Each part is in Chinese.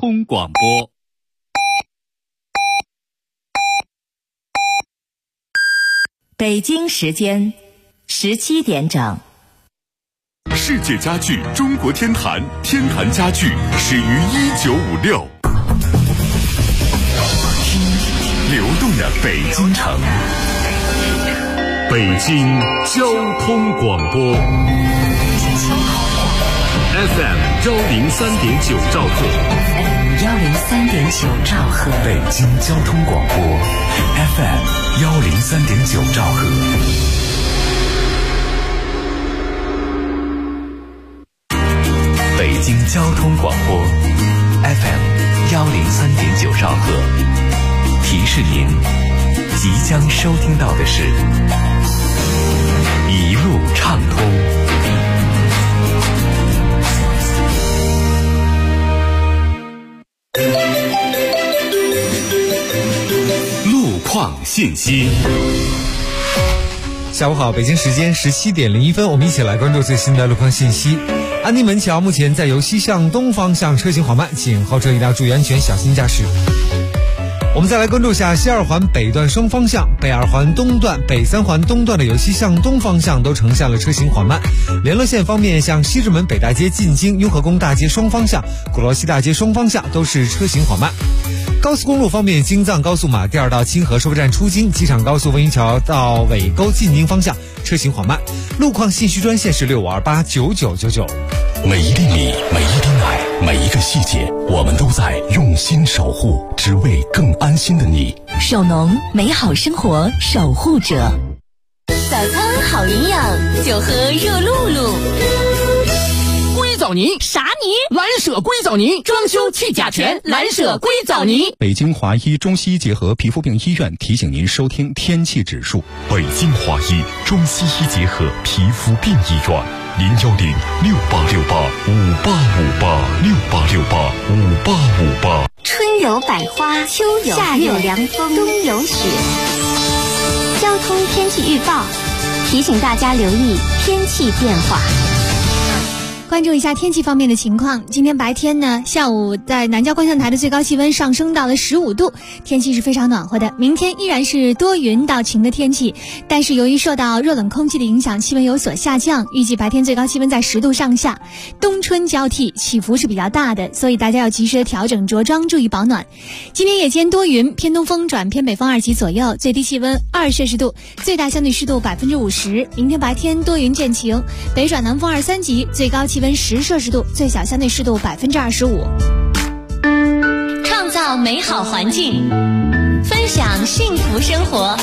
通广播。 北京时间17点整。 世界家具中国天坛，天坛家具始于1956。流动的北京城，北京交通广播 FM 103.9兆赫 103.9兆赫， 北京交通广播 FM 103.9兆赫。北京交通广播 FM 103.9兆赫，提示您即将收听到的是一路畅通。路况信息。 下午好，北京时间17点01分，我们一起来关注最新的路况信息。安定门桥目前在由西向东方向车行缓慢，请后车一定要注意安全，小心驾驶。我们再来关注一下西二环北段双方向、北二环东段、北三环东段的由西向东方向都呈现了车行缓慢。联络线方面，像西直门北大街进京、雍和宫大街双方向、鼓楼西大街双方向都是车行缓慢。高速公路方面，京藏高速马甸到清河收费站出京，机场高速温榆桥到尾沟进京方向车行缓慢。路况信息专线是65289999。 每一粒米，每一滴奶，每一个细节，我们都在用心守护，只为更安心的你。 首农，美好生活守护者。早餐好营养，就喝热露露。 硅藻泥啥泥？ 蓝舍硅藻泥，装修去甲醛，蓝舍硅藻泥。 北京华医中西医结合皮肤病医院提醒您收听天气指数。 北京华医中西医结合皮肤病医院，0106868586868686858。 春有百花，秋有夏有凉风，冬有雪。交通天气预报提醒大家留意天气变化。 关注一下天气方面的情况。今天白天呢，下午在南郊观象台的最高气温上升到了15度，天气是非常暖和的。明天依然是多云到晴的天气，但是由于受到热冷空气的影响，气温有所下降，预计白天最高气温在10度上下。冬春交替，起伏是比较大的，所以大家要及时的调整着装，注意保暖。今天夜间多云，偏东风转偏北风2级左右，最低气温2摄氏度，最大相对湿度50%。明天白天多云见晴，北转南风2、3级，最高气温10摄氏度，最小相对湿度25%。 创造美好环境，分享幸福生活。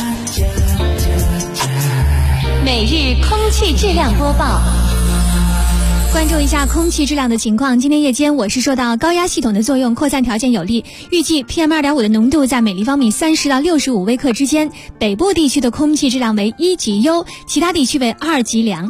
每日空气质量播报。 关注一下空气质量的情况。今天夜间我是受到高压系统的作用，扩散条件有利，预计 PM2.5 的浓度在每立方米30到65微克之间，北部地区的空气质量为1级优，其他地区为2级良。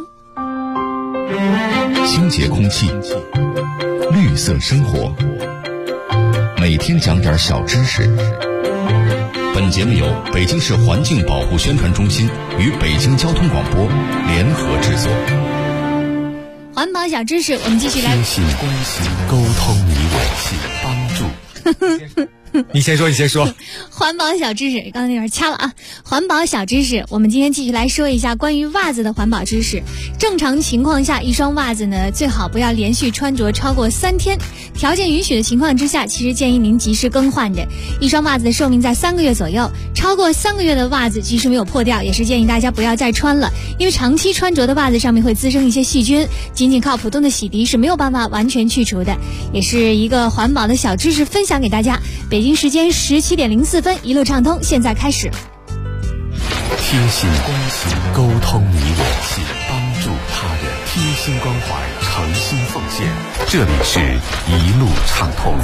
清洁空气，绿色生活，每天讲点小知识。本节目由北京市环境保护宣传中心与北京交通广播联合制作。 环保小知识，我们继续来贴心关心，沟通你我，帮助。 你先说。 环保小知识，刚才那点掐了啊。环保小知识，我们今天继续来说一下关于袜子的环保知识。正常情况下，一双袜子呢，最好不要连续穿着超过3天。条件允许的情况之下，其实建议您及时更换着。一双袜子的寿命在3个月左右，超过3个月的袜子即使没有破掉，也是建议大家不要再穿了，因为长期穿着的袜子上面会滋生一些细菌，仅靠普通的洗涤是没有办法完全去除的，也是一个环保的小知识分享给大家。北京时间17点04分，一路畅通，现在开始。 贴心关心，沟通你我，帮助他人，贴心关怀，诚心奉献。这里是一路畅通。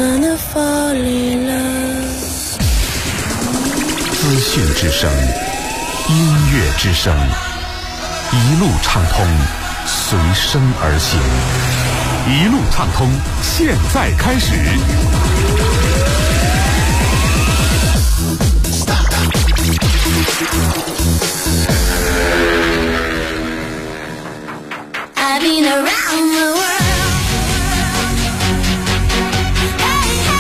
资讯之声，音乐之声，一路畅通，随声而行。一路畅通，现在开始。 I've been around the world. Hey, hey.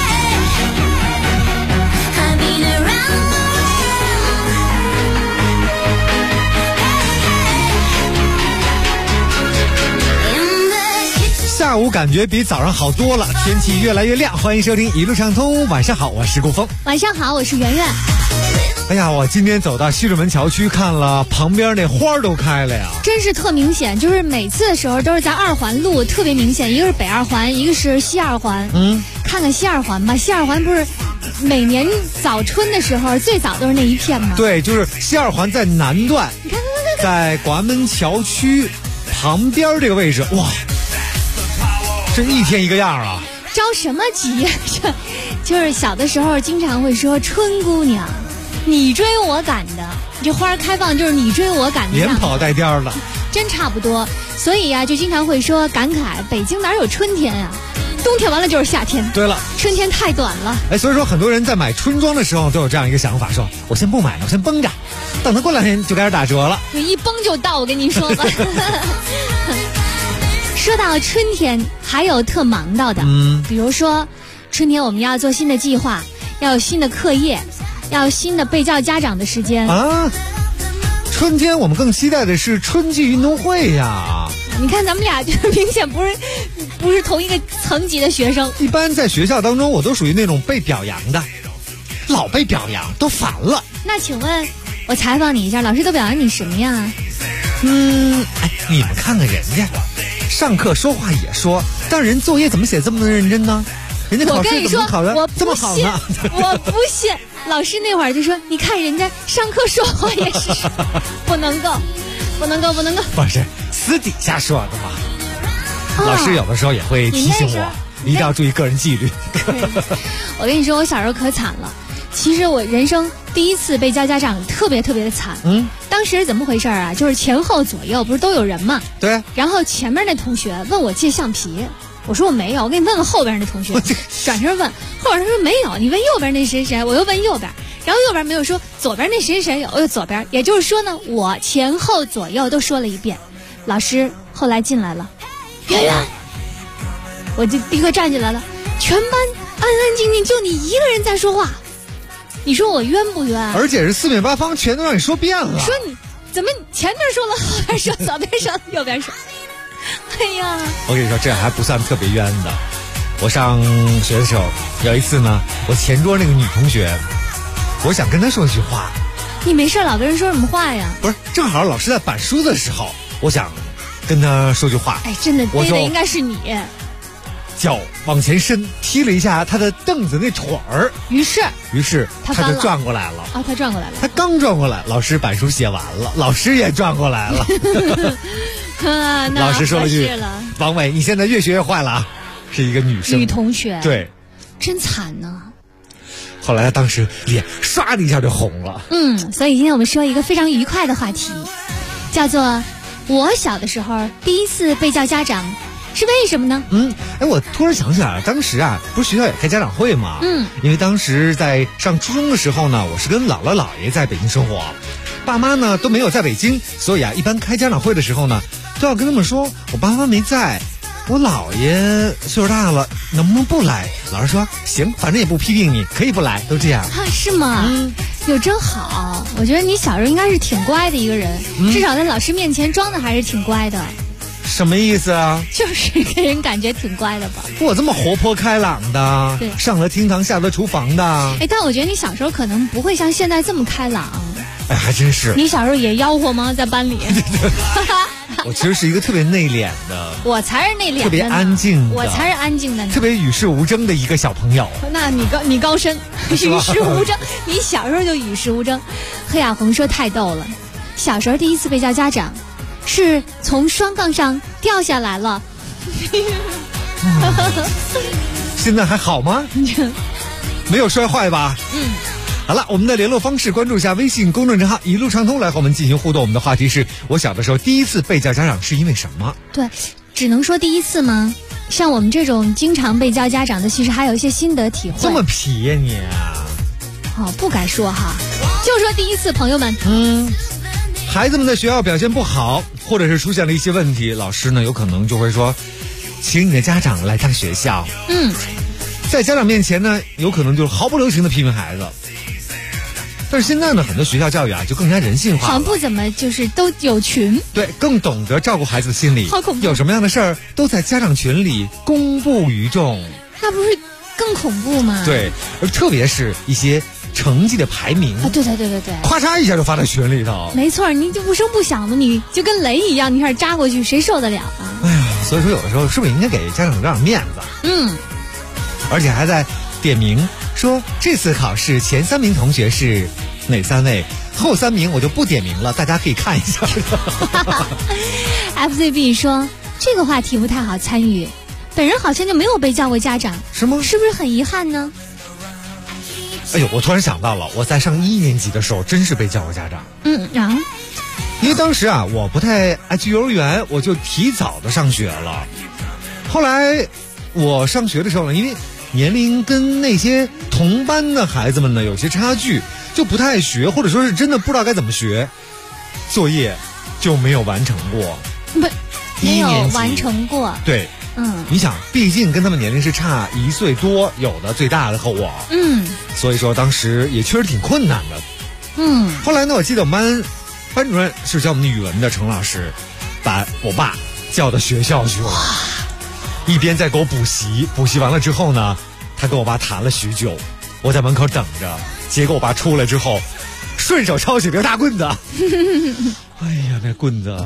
下午感觉比早上好多了，天气越来越亮。欢迎收听一路畅通，晚上好，我是顾峰。 晚上好，我是圆圆。 哎呀，我今天走到西直门桥区看了，旁边那花都开了呀， 真是特明显，就是每次的时候都是在2环路特别明显，一个是北2环，一个是西2环。看看西2环吧，西2环不是每年早春的时候最早都是那一片吗？ 对，就是西2环在南段， 你看， 在广安门桥区旁边这个位置，哇，这一天一个样啊！ 着什么急呀？就是小的时候经常会说春姑娘，你追我赶的，这花开放就是你追我赶的， 连跑带颠了， 真差不多。所以呀，就经常会说感慨北京哪有春天啊？冬天完了就是夏天。对了，春天太短了。 哎，所以说很多人在买春装的时候都有这样一个想法，说我先不买了，我先绷着，等它过2天就开始打折了。 就一绷就到，我跟您说吧。说到春天，还有特忙到的，比如说春天我们要做新的计划，要有新的课业，要有新的被教家长的时间啊。春天我们更期待的是春季运动会呀。 你看咱们俩就明显不是同一个层级的学生。 一般在学校当中，我都属于那种被表扬的，老被表扬都烦了。 那请问，我采访你一下，老师都表扬你什么呀？ 哎，你们看看人家，上课说话也说，但人作业怎么写这么认真呢？人家考试怎么考的这么好呢？ 我不信。老师那会儿就说，你看人家上课说话也是，不能够。 不是私底下说的吗？老师有的时候也会提醒我，一定要注意个人纪律。 我跟你说，我小时候可惨了。其实我人生第一次被教家长特别的惨。当时怎么回事啊？就是前后左右不是都有人嘛？对。然后前面那同学问我借橡皮，我说我没有，我给你问问后边那同学。转身问，后边他说没有，你问右边那谁谁，我又问右边。然后右边没有说，左边那谁谁有，又左边，也就是说呢，我前后左右都说了一遍。老师后来进来了，圆圆，我就立刻站起来了，全班安安静静，就你一个人在说话，你说我冤不冤？ 而且是四面八方全都让你说遍了。 说你怎么前面说了，后边说，左边说，右边说，哎呀！ 我跟你说，这还不算特别冤的。我上学的时候，有一次呢，我前桌那个女同学，我想跟她说一句话。 你没事老跟人说什么话呀？ 不是，正好老师在板书的时候，我想跟她说句话。 哎，真的，对的应该是你。 脚往前伸，踢了一下他的凳子那腿儿，于是他就转过来了。 啊，他转过来了。 他刚转过来，老师板书写完了，老师也转过来了。老师说了句：“王伟，你现在越学越坏了啊！”是一个女生， 女同学， 对， 真惨呢。 后来他当时脸唰的一下就红了。 所以今天我们说一个非常愉快的话题，叫做我小的时候第一次被叫家长是为什么呢？ 我突然想起来了，当时啊，不是学校也开家长会吗？因为当时在上初中的时候呢，我是跟姥姥姥爷在北京生活，爸妈呢都没有在北京，所以啊，一般开家长会的时候呢，都要跟他们说我爸妈没在，我姥爷岁数大了，能不能不来？老师说行，反正也不批评你，可以不来，都这样。 是吗？有真好，我觉得你小时候应该是挺乖的一个人，至少在老师面前装的还是挺乖的。 什么意思啊？ 就是给人感觉挺乖的吧。 我这么活泼开朗的， 对， 上了厅堂下了厨房的。 但我觉得你小时候可能不会像现在这么开朗。 还真是。 你小时候也吆喝吗？在班里？ 我其实是一个特别内敛的。 我才是内敛的， 特别安静的。 我才是安静的， 特别与世无争的一个小朋友。 那你高深，与世无争。你小时候就与世无争。黑雅红说太逗了，小时候第一次被叫家长。是从双杠上掉下来了。 现在还好吗？没有摔坏吧？好了，我们的联络方式关注一下微信公众账号一路畅通，来和我们进行互动。我们的话题是我小的时候第一次被叫家长是因为什么？对， 只能说第一次吗？像我们这种经常被叫家长的，其实还有一些心得体会。 这么皮呀你啊！不该说哈，就说第一次，朋友们。 孩子们在学校表现不好，或者是出现了一些问题，老师呢有可能就会说，请你的家长来趟学校。在家长面前呢，有可能就是毫不留情的批评孩子。 但是现在呢，很多学校教育啊就更加人性化了， 好像不怎么就是都有群， 对，更懂得照顾孩子的心理。 好恐怖！ 有什么样的事儿都在家长群里公布于众， 那不是更恐怖吗？ 对，而特别是一些成绩的排名啊，对， 咔嚓一下就发到群里头。 没错，你就不声不响的，你就跟雷一样，你开始扎过去，谁受得了啊？ 哎呀，所以说有的时候是不是应该给家长点面子？而且还在点名说这次考试前3名同学是哪3位，后3名我就不点名了，大家可以看一下。 FZB 说这个话题不太好参与，本人好像就没有被叫过家长， 是吗？ 是不是很遗憾呢？ 哎呦，我突然想到了，我在上1年级的时候真是被叫过家长。因为当时啊，我不太爱去幼儿园，我就提早的上学了。后来我上学的时候呢，因为年龄跟那些同班的孩子们呢有些差距，就不太爱学，或者说是真的不知道该怎么学，作业就没有完成过。 没有完成过。 对，你想，毕竟跟他们年龄是差1岁多，有的最大的和我，所以说当时也确实挺困难的。后来呢，我记得我们班主任是教我们的语文的程老师，把我爸叫到学校去了，一边在给我补习，补习完了之后呢，他跟我爸谈了许久，我在门口等着，结果我爸出来之后，顺手抄起个大棍子，哎呀，那棍子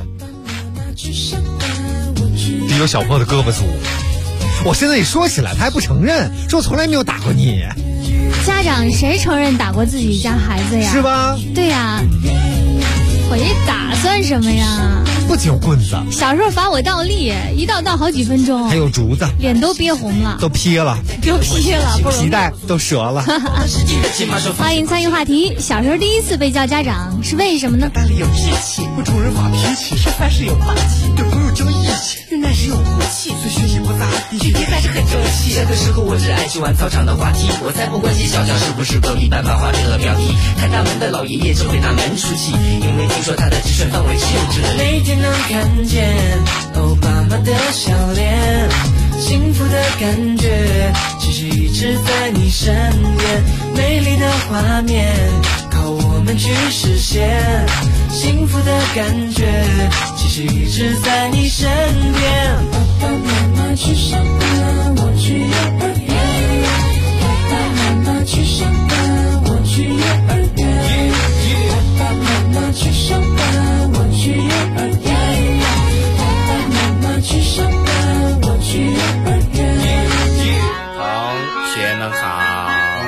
比我小朋友的胳膊粗。我现在一说起来，他还不承认，说我从来没有打过你。 家长谁承认打过自己家孩子呀？ 是吧？ 对呀，回打算什么呀？ 不仅有棍子， 小时候罚我倒立，一倒好几分钟， 还有竹子， 脸都憋红了， 都劈了，皮带都折了。 欢迎参与话题，小时候第一次被叫家长是为什么呢？ 班里有义气，不冲人发脾气，吃饭时有霸气，对朋友讲义气，忍耐时有骨气，虽学习不咋地，学习但是很争气。小的时候我只爱去玩操场的滑梯，我才不关心小教室不是隔壁班班花这个标题，看大门的老爷爷正对大门出气，因为听说他的直选范围只有这里。每天能看见欧巴马的笑脸，幸福的感觉其实一直在你身边，美丽的画面靠我们去实现，幸福的感觉其实一直在你身边。爸爸妈妈去上班，我去幼儿园，爸爸妈妈去上班，我去幼儿园，爸爸妈妈去上班，我去幼儿园，爸爸妈妈去上班，我去幼儿园。同学们好，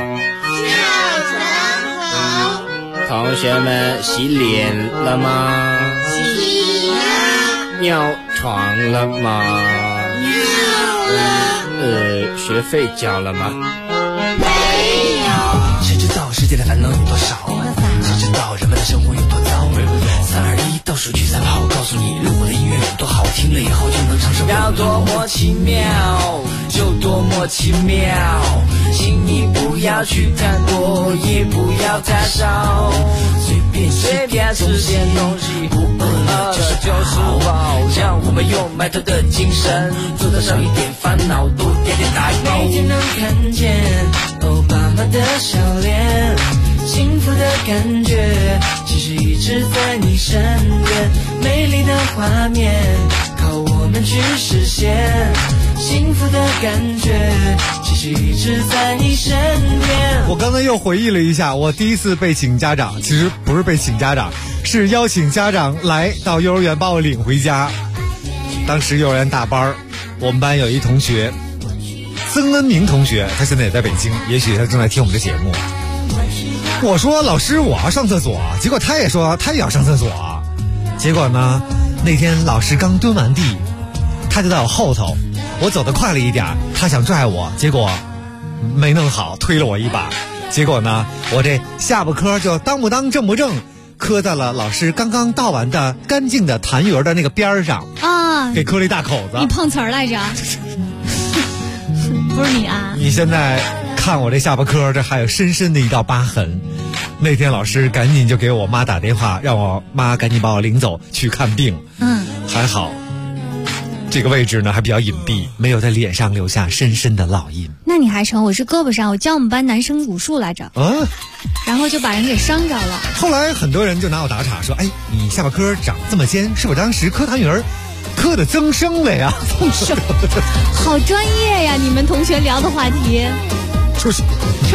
同学们洗脸了吗？洗了。尿床了吗？尿了。学费交了吗？没有。谁知道世界的烦恼有多少？谁知道人们的生活有多糟？3、2、1，倒数去赛跑，告诉你，我的音乐有多好，听了以后就能唱首歌。要多么奇妙，就多么奇妙，请你不要去太多，也不要太少，随便吃点东西，不饿的就是饱，让我们用埋头的精神，做到少一点烦恼，多点大包。每天能看见欧巴马的笑脸，幸福的感觉其实一直在你身边，美丽的画面靠我们去实现，幸福的感觉其实一直在你身边。 我刚才又回忆了一下，我第一次被请家长，其实不是被请家长，是邀请家长来到幼儿园把我领回家。当时幼儿园大班，我们班有一同学曾恩明同学，他现在也在北京，也许他正在听我们的节目。我说老师我要上厕所，结果他也说他也要上厕所。结果呢，那天老师刚蹲完地，他就在我后头，我走得快了一点，他想拽我，结果没弄好，推了我一把。结果呢，我这下巴颏就当不当正不正，磕在了老师刚刚倒完的干净的痰盂的那个边上啊，给磕了一大口子。 你碰瓷儿来着？不是你啊？ 你现在看我这下巴颏，这还有深深的一道疤痕。那天老师赶紧就给我妈打电话，让我妈赶紧把我领走去看病。还好这个位置呢还比较隐蔽，没有在脸上留下深深的烙印。 那你还成，我是胳膊上，我教我们班男生武术来着，然后就把人给伤着了。 后来很多人就拿我打岔说，哎，你下巴颏长这么尖，是我当时磕痰盂磕的增生了呀。 增生，好专业呀！你们同学聊的话题。 出去。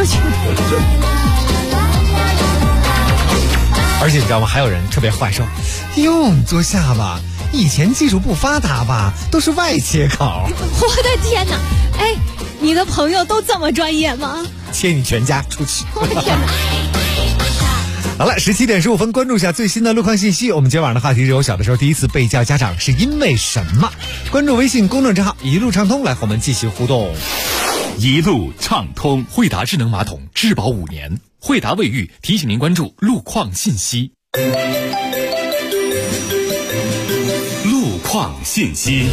而且你知道吗？还有人特别坏说，哟，你做下巴，以前技术不发达吧，都是外切口。 我的天哪！哎，你的朋友都这么专业吗？ 切你全家出去！ 我的天哪！ 好了，17点15分，关注一下最新的路况信息。我们今晚的话题是我小的时候第一次被叫家长是因为什么？关注微信公众账号一路畅通，来和我们继续互动。 一路畅通，惠达智能马桶质保5年，惠达卫浴提醒您关注路况信息。路况信息。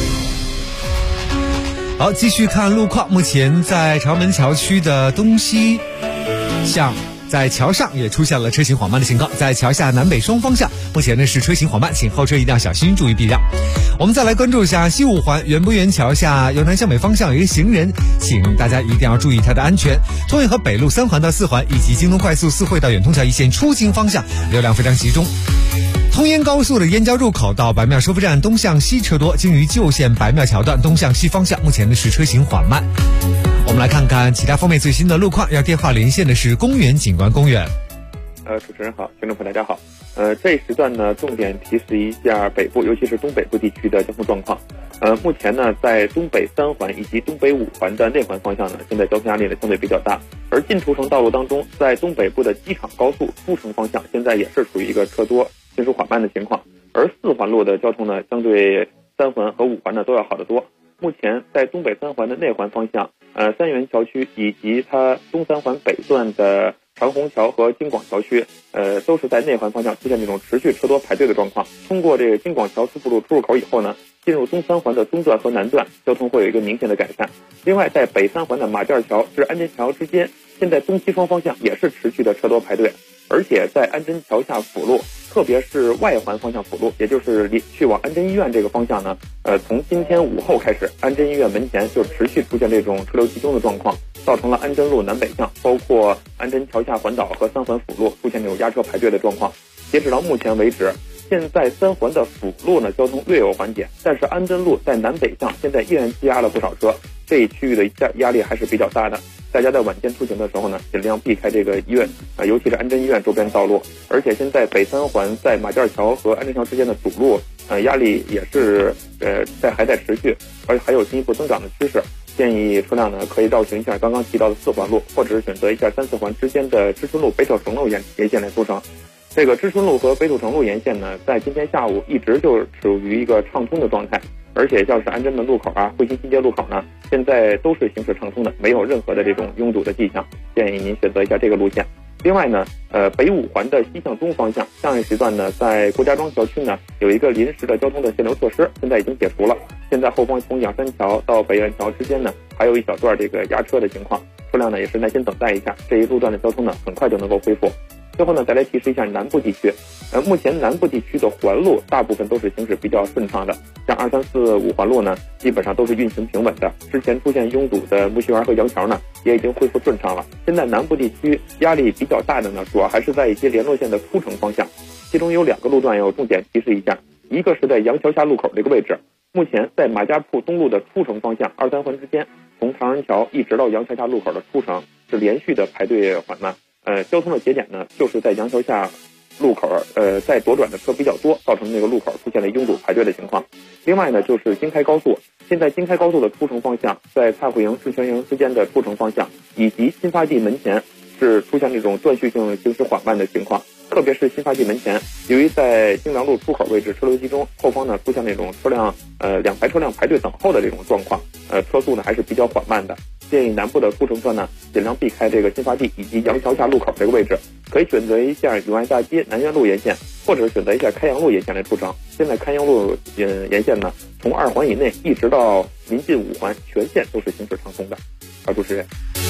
好，继续看路况。目前在朝门桥区的东西向，在桥上也出现了车行缓慢的情况，在桥下南北双方向目前呢是车行缓慢，请后车一定要小心，注意避让。我们再来关注一下西五环园博园桥下由南向北方向有一个行人，请大家一定要注意他的安全。通运河北路3环到4环以及京东快速4惠到远通桥一线出京方向流量非常集中。通燕高速的燕郊入口到白庙收费站东向西车多，经于旧线白庙桥段东向西方向目前呢是车行缓慢。我们来看看其他方面最新的路况，要电话连线的是公园景观公园。 主持人好，听众朋友大家好。这一时段呢，重点提示一下北部，尤其是东北部地区的交通状况。目前呢，在东北3环以及东北5环的内环方向呢，现在交通压力呢相对比较大。而进出城道路当中，在东北部的机场高速出城方向，现在也是处于一个车多、行驶缓慢的情况。而4环路的交通呢，相对3环和5环呢都要好得多。目前在东北3环的内环方向，三元桥区以及它东3环北段的长虹桥和京广桥区，都是在内环方向出现这种持续车多排队的状况。通过这个京广桥四步路出入口以后呢，进入东3环的东段和南段，交通会有一个明显的改善。另外，在北3环的马甸桥至安贞桥之间，现在东西双方向也是持续的车多排队，而且在安贞桥下辅路，特别是外环方向辅路，也就是去往安贞医院这个方向呢，从今天午后开始，安贞医院门前就持续出现这种车流集中的状况，造成了安贞路南北向，包括安贞桥下环岛和3环辅路出现这种压车排队的状况。截止到目前为止，现在3环的辅路呢交通略有缓解，但是安贞路在南北向现在依然积压了不少车，这一区域的压力还是比较大的。大家在晚间出行的时候呢，尽量避开这个医院尤其是安贞医院周边道路。而且现在北3环在马甸桥和安贞桥之间的堵路压力也是还在持续，而且还有进一步增长的趋势。建议车辆呢可以绕行一下刚刚提到的4环路，或者是选择一下3、4环之间的知春路、北土城路沿线来出城。这个知春路和北土城路沿线呢，在今天下午一直就处于一个畅通的状态，而且像是安贞的路口惠新新街路口呢，现在都是行驶畅通的，没有任何的这种拥堵的迹象，建议您选择一下这个路线。另外呢，北5环的西向东方向，上一时段呢，在郭家庄桥区呢，有一个临时的交通的限流措施，现在已经解除了。现在后方从仰山桥到北苑桥之间呢，还有一小段这个压车的情况，车辆呢也是耐心等待一下，这一路段的交通呢，很快就能够恢复。最后呢，再来提示一下南部地区，目前南部地区的环路大部分都是行驶比较顺畅的，像2、3、4、5环路呢，基本上都是运行平稳的。之前出现拥堵的木樨园和杨桥呢，也已经恢复顺畅了。现在南部地区压力比较大的呢，主要还是在一些联络线的出城方向，其中有2个路段要重点提示一下，一个是在杨桥下路口这个位置，目前在马家铺东路的出城方向2、3环之间，从唐人桥一直到杨桥下路口的出城是连续的排队缓慢。交通的节点呢，就是在杨桥下路口，在左转的车比较多，造成那个路口出现了拥堵排队的情况。另外呢，就是京开高速，现在京开高速的出城方向，在蔡慧营、顺泉营之间的出城方向，以及新发地门前是出现这种断续性行驶缓慢的情况。特别是新发地门前，由于在京良路出口位置车流集中，后方呢出现那种车辆2排车辆排队等候的这种状况，车速呢还是比较缓慢的。建议南部的出城车呢，尽量避开这个新发地以及杨桥下路口这个位置，可以选择一下永爱大街、南苑路沿线，或者是选择一下开阳路沿线来出城。现在开阳路沿线呢，从2环以内一直到临近5环，全线都是行驶畅通的。主持人。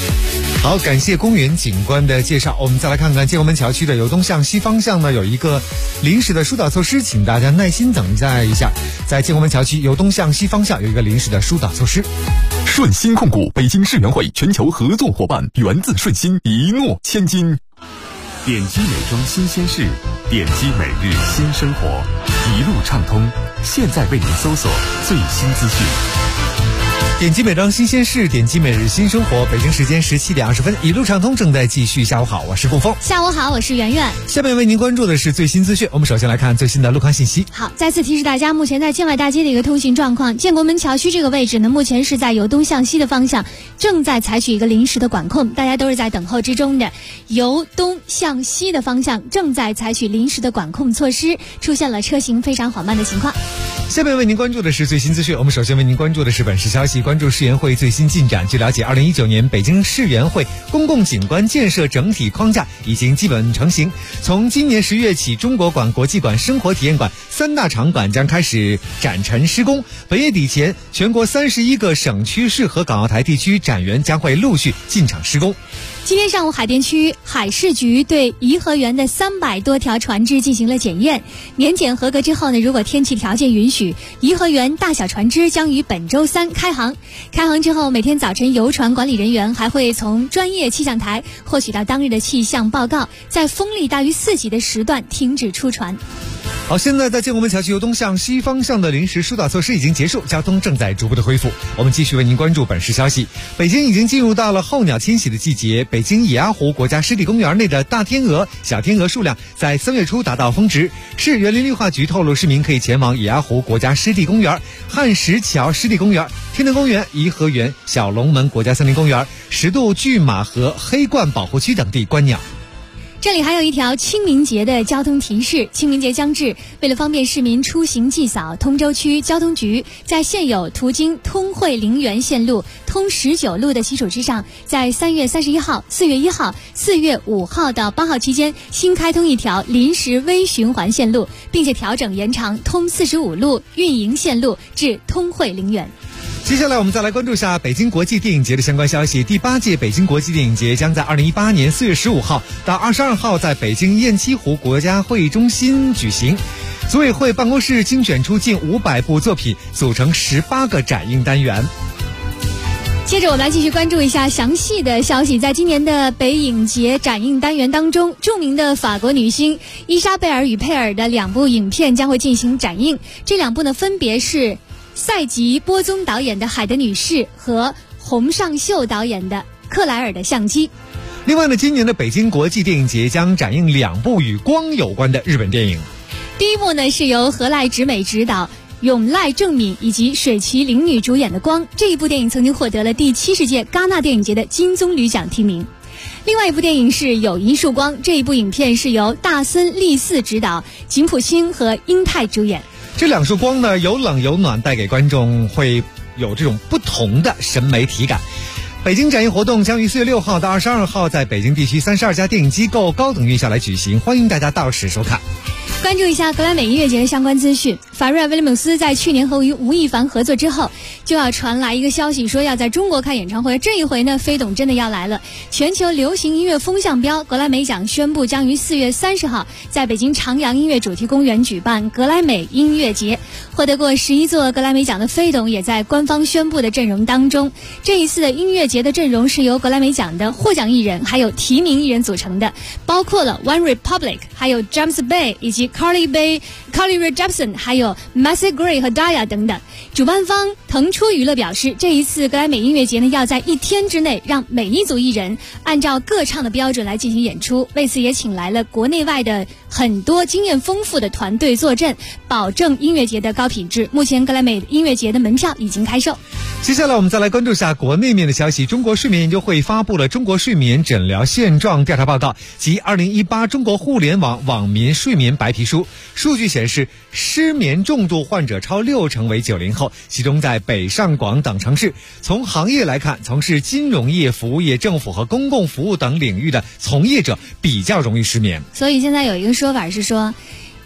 好，感谢公园景观的介绍。我们再来看看建国门桥区的由东向西方向呢，有一个临时的疏导措施，请大家耐心等待一下。在建国门桥区由东向西方向有一个临时的疏导措施。 顺心控股北京世园会全球合作伙伴，源自顺心，一诺千金。点击美妆新鲜事，点击每日新生活，一路畅通。现在为您搜索最新资讯。 点击美妆新鲜事，点击每日新生活。北京时间17点20分，一路畅通正在继续。下午好，我是顾峰。 下午好，我是圆圆。 下面为您关注的是最新资讯。我们首先来看最新的路况信息。 好，再次提示大家，目前在建外大街的一个通行状况，建国门桥区这个位置呢，目前是在由东向西的方向正在采取一个临时的管控，大家都是在等候之中的。由东向西的方向正在采取临时的管控措施，出现了车行非常缓慢的情况。 下面为您关注的是最新资讯。我们首先为您关注的是本市消息，关注世园会最新进展。据了解，2019年北京世园会公共景观建设整体框架已经基本成型。从今年10月起，中国馆、国际馆、生活体验馆3大场馆将开始展陈施工。本月底前，全国31个省区市和港澳台地区展园将会陆续进场施工。 今天上午，海淀区海事局对颐和园的300多条船只进行了检验，年检合格之后呢，如果天气条件允许，颐和园大小船只将于本周3开航。开航之后，每天早晨游船管理人员还会从专业气象台获取到当日的气象报告，在风力大于4级的时段停止出船。 好，现在在建国门桥区由东向西方向的临时疏导措施已经结束，交通正在逐步的恢复。我们继续为您关注本市消息。北京已经进入到了候鸟迁徙的季节，北京野鸭湖国家湿地公园内的大天鹅、小天鹅数量在3月初达到峰值。市园林绿化局透露，市民可以前往野鸭湖国家湿地公园、汉石桥湿地公园、天德公园、颐和园、小龙门国家森林公园、10渡拒马河黑鹳保护区等地观鸟。 这里还有一条清明节的交通提示。清明节将至，为了方便市民出行祭扫，通州区交通局在现有途经通惠陵园线路、通19路的基础之上，在3月31号、4月1号、4月5号到8号期间，新开通一条临时微循环线路，并且调整延长通45路运营线路至通惠陵园。 接下来我们再来关注一下北京国际电影节的相关消息。第8届北京国际电影节将在2018年4月15号到22号在北京雁栖湖国家会议中心举行。组委会办公室精选出近500部作品，组成18个展映单元。 接着我们来继续关注一下详细的消息。在今年的北影节展映单元当中，著名的法国女星伊莎贝尔与佩尔的2部影片将会进行展映。这2部呢，分别是赛吉波宗导演的《海的女士》和洪尚秀导演的《克莱尔的相机》。 另外呢，今年的北京国际电影节将展映2部与光有关的日本电影。 第一部呢，是由河濑直美执导，永濑正敏以及水崎绫女主演的《光》。这一部电影曾经获得了第70届戛纳电影节的金棕榈奖提名。另外一部电影是《友谊曙光》，这一部影片是由大森利嗣执导，井浦新和英泰主演。 这2束光呢，有冷有暖，带给观众会有这种不同的审美体感。北京展映活动将于4月6号到22号在北京地区32家电影机构高等院校来举行，欢迎大家到时收看。 关注一下格莱美音乐节的相关资讯。法瑞尔·威廉姆斯在去年和吴亦凡合作之后，就要传来一个消息，说要在中国开演唱会。这一回呢，飞董真的要来了。全球流行音乐风向标格莱美奖宣布，将于4月30号在北京长阳音乐主题公园举办格莱美音乐节。获得过11座格莱美奖的飞董也在官方宣布的阵容当中。这一次的音乐节的阵容是由格莱美奖的获奖艺人还有提名艺人组成的，包括了 One Republic 还有 James Bay 以及 Carly Rae Jepsen 还有 Massey Gray 和 Daya 等等。主办方腾出娱乐表示，这一次格莱美音乐节呢，要在1天之内让每一组艺人按照各唱的标准来进行演出，为此也请来了国内外的很多经验丰富的团队坐镇，保证音乐节的高品质。目前格莱美音乐节的门票已经开售。 接下来我们再来关注一下国内面的消息。中国睡眠研究会发布了中国睡眠诊疗现状调查报告及2018中国互联网网民睡眠白皮书。数据显示，失眠重度患者超60%为90后，其中在北上广等城市。从行业来看，从事金融业、服务业、政府和公共服务等领域的从业者比较容易失眠。 所以现在有一个说法是说，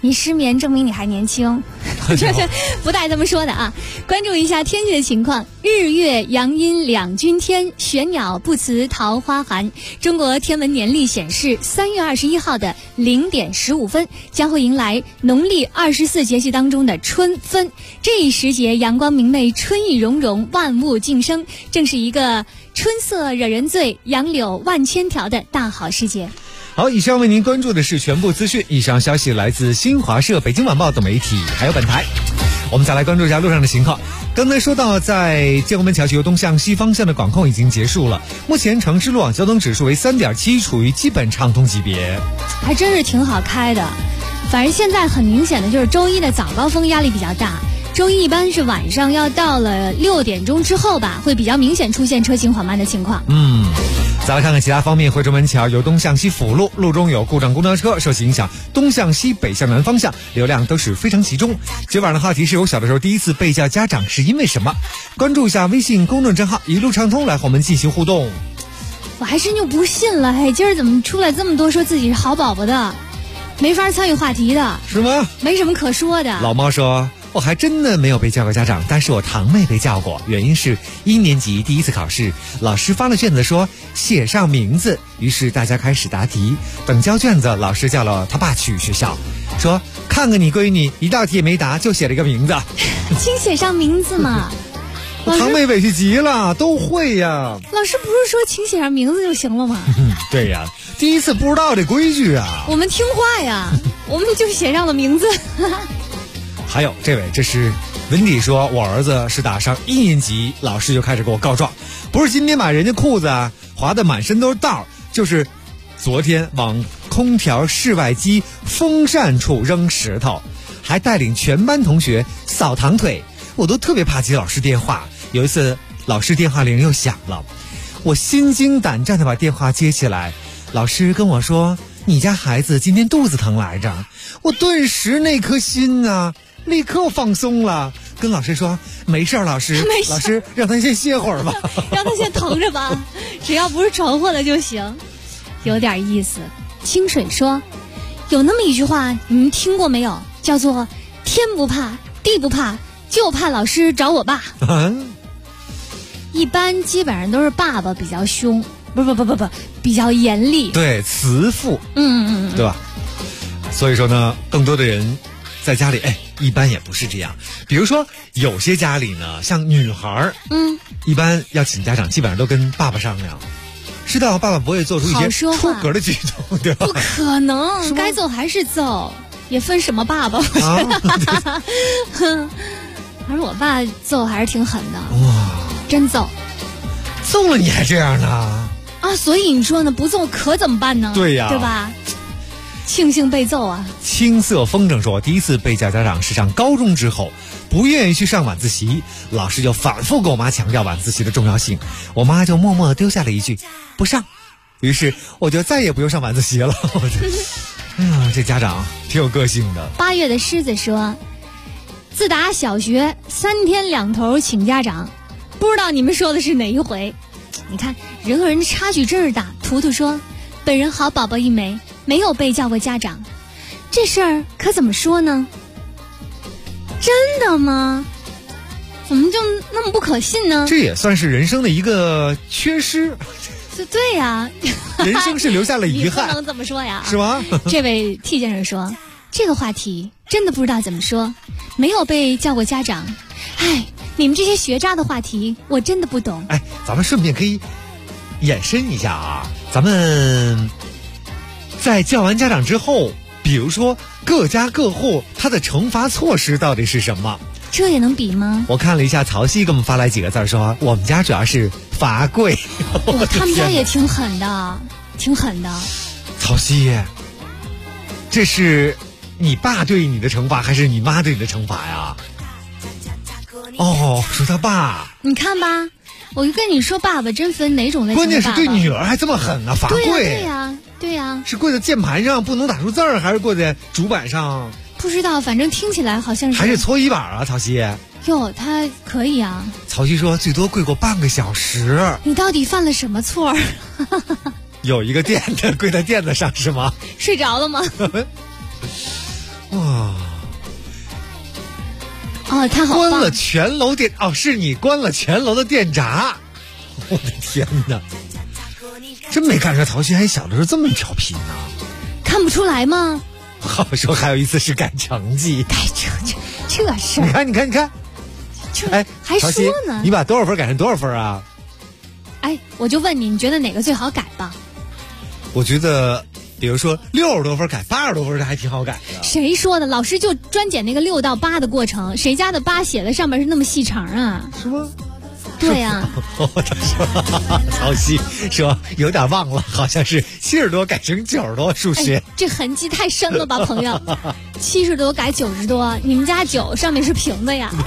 你失眠证明你还年轻，不带这么说的啊。关注一下天气的情况，日月阳阴两均天，玄鸟不辞桃花寒。中国天文年历显示3月21号的0点15分将会迎来农历24节气当中的春分，这一时节阳光明媚，春意融融，万物竞生，正是一个春色惹人醉，杨柳万千条的大好时节。 好，以上为您关注的是全部资讯。以上消息来自新华社、北京晚报等媒体，还有本台。我们再来关注一下路上的情况。刚才说到，在建国门桥由东向西方向的管控已经结束了，目前城市路网交通指数为3.7，处于基本畅通级别， 还真是挺好开的。反正现在很明显的就是周一的早高峰压力比较大，周一一般是晚上要到了6点钟之后吧，会比较明显出现车行缓慢的情况。 再来看看其他方面，惠州门桥由东向西辅路，路中有故障公交车，受其影响，东向西、北向南方向流量都是非常集中。今晚的话题是我小的时候第一次被叫家长是因为什么？关注一下微信公众账号一路畅通，来和我们进行互动。 我还真就不信了，今儿怎么出来这么多说自己是好宝宝的，没法参与话题的， 是吗？ 没什么可说的。 老猫说，我还真的没有被叫过家长，但是我堂妹被叫过，原因是1年级第一次考试，老师发了卷子说写上名字，于是大家开始答题，等交卷子，老师叫了他爸去学校，说看看你闺女一道题也没答就写了一个名字请写上名字嘛我堂妹委屈极了，都会呀。 老师不是说请写上名字就行了吗？ 对呀，第一次不知道这规矩啊。 我们听话呀我们就写上了名字还有这位，这是文迪说，我儿子是打上1年级，老师就开始给我告状，不是今天把人家裤子划得满身都是道，就是昨天往空调室外机风扇处扔石头，还带领全班同学扫堂腿，我都特别怕接老师电话。有一次老师电话铃又响了，我心惊胆战地把电话接起来，老师跟我说你家孩子今天肚子疼来着，我顿时那颗心立刻放松了，跟老师说没事老师，老师让他先歇会儿吧让他先疼着吧只要不是闯祸了就行。有点意思。清水说，有那么一句话你们听过没有，叫做天不怕地不怕，就怕老师找我爸一般基本上都是爸爸比较凶，不比较严厉， 对，慈父，对吧？所以说呢，更多的人在家里一般也不是这样。比如说有些家里呢，像女孩一般要请家长基本上都跟爸爸商量，知道爸爸不会做出一些出格的举动，对吧？ 不可能，该揍还是揍，也分什么爸爸而我爸揍还是挺狠的，哇，真揍了你还这样呢所以你说呢，不揍可怎么办呢？ 对呀， 对吧？庆幸被揍啊。 青色风筝说，第一次被叫家长是上高中之后，不愿意去上晚自习，老师就反复跟我妈强调晚自习的重要性，我妈就默默地丢下了一句不上，于是我就再也不用上晚自习了这家长挺有个性的。 8月的狮子说，自打小学3天2头请家长，不知道你们说的是哪一回。你看人和人差距真是大。图图说，本人好宝宝一枚，没有被叫过家长，这事儿可怎么说呢？真的吗？怎么就那么不可信呢？ 这也算是人生的一个缺失。 对呀人生是留下了遗憾你不能这么说呀， 是吗？ 这位 T 先生说，这个话题真的不知道怎么说，没有被叫过家长，你们这些学渣的话题我真的不懂。 咱们顺便可以延伸一下咱们在叫完家长之后，比如说各家各户他的惩罚措施到底是什么， 这也能比吗？ 我看了一下，曹曦给我们发来几个字说，我们家主要是罚跪他们家也挺狠的，挺狠的。 曹曦，这是你爸对你的惩罚还是你妈对你的惩罚呀？说他爸， 你看吧，我就跟你说，爸爸真分哪种类型的爸爸。 关键是对女儿还这么狠罚跪。 对呀， 是跪在键盘上不能打出字儿，还是跪在主板上？ 不知道，反正听起来好像是。 还是搓衣板曹曦？ 哟，他可以啊。 曹曦说最多跪过半个小时。 你到底犯了什么错？ 有一个垫子跪在垫子上是吗？ 睡着了吗？ 哇！ 哦，他好棒！ 关了全楼电是你关了全楼的电闸！我的天哪！真没看出来曹鑫还小的时候这么调皮呢。 看不出来吗？ 好说还有一次是改成绩， 改成绩这事儿， 你看， 这还说呢？ 你把多少分改成多少分啊？ 哎，我就问你，你觉得哪个最好改吧？ 我觉得，比如说60多分改80多分，这还挺好改的。 谁说的？老师就专检那个6到8的过程，谁家的8写的上面是那么细长啊？ 是吗？ 对呀、 曹鑫说有点忘了，好像是70多改成90多数学、 这痕迹太深了吧，朋友？70多改90多，你们家9上面是平的呀？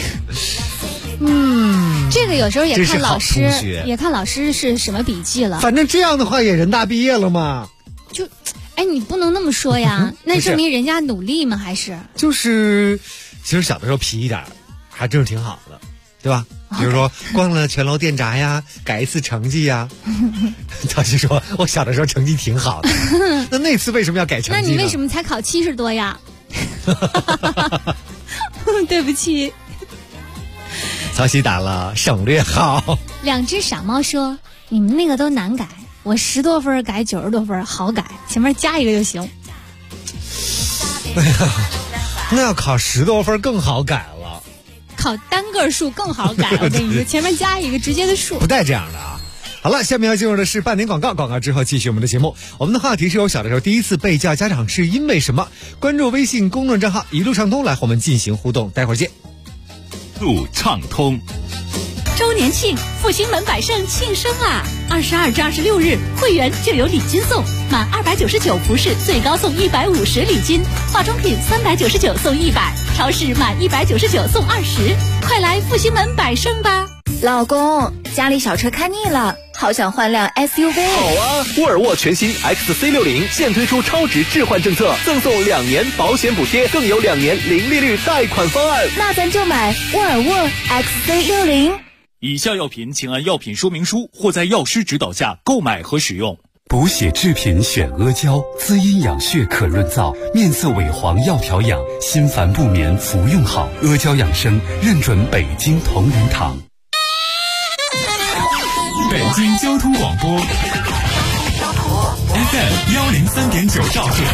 这个有时候也看老师，也看老师是什么笔记了。 反正这样的话也人大毕业了嘛。 就，你不能那么说呀，那证明人家努力吗？还是？ 就是，其实小的时候皮一点，还真是挺好的，对吧？比如说关了全楼电闸呀，改一次成绩呀。曹鑫说我小的时候成绩挺好的，那次为什么要改成绩呢？ 那你为什么才考70多呀？对不起。 曹鑫打了省略号。 2只傻猫说你们那个都难改，我10多分改90多分好改，前面加一个就行。 哎呀，那要考10多分更好改了， 考单个数更好改。我跟你说，前面加一个直接的数， 不带这样的啊。好了，下面要进入的是半点广告，广告之后继续我们的节目。我们的话题是我小的时候第一次被叫家长是因为什么？关注微信公众账号一路畅通来和我们进行互动，待会儿见。 路畅通周年庆，复兴门百盛庆生啊！22至26日，会员就有礼金送，满299服饰最高送150礼金，化妆品399送100，超市满199送20，快来复兴门百盛吧！ 老公，家里小车开腻了，好想换辆 SUV。 好啊，沃尔沃全新 XC60现推出超值置换政策，赠送2年保险补贴，更有2年零利率贷款方案。 那咱就买沃尔沃 XC60。 以下药品请按药品说明书或在药师指导下购买和使用。 补血制品选阿胶，滋阴养血可润燥，面色萎黄要调养，心烦不眠服用好。阿胶养生认准北京同仁堂。 北京交通广播 FM 103.9兆赫，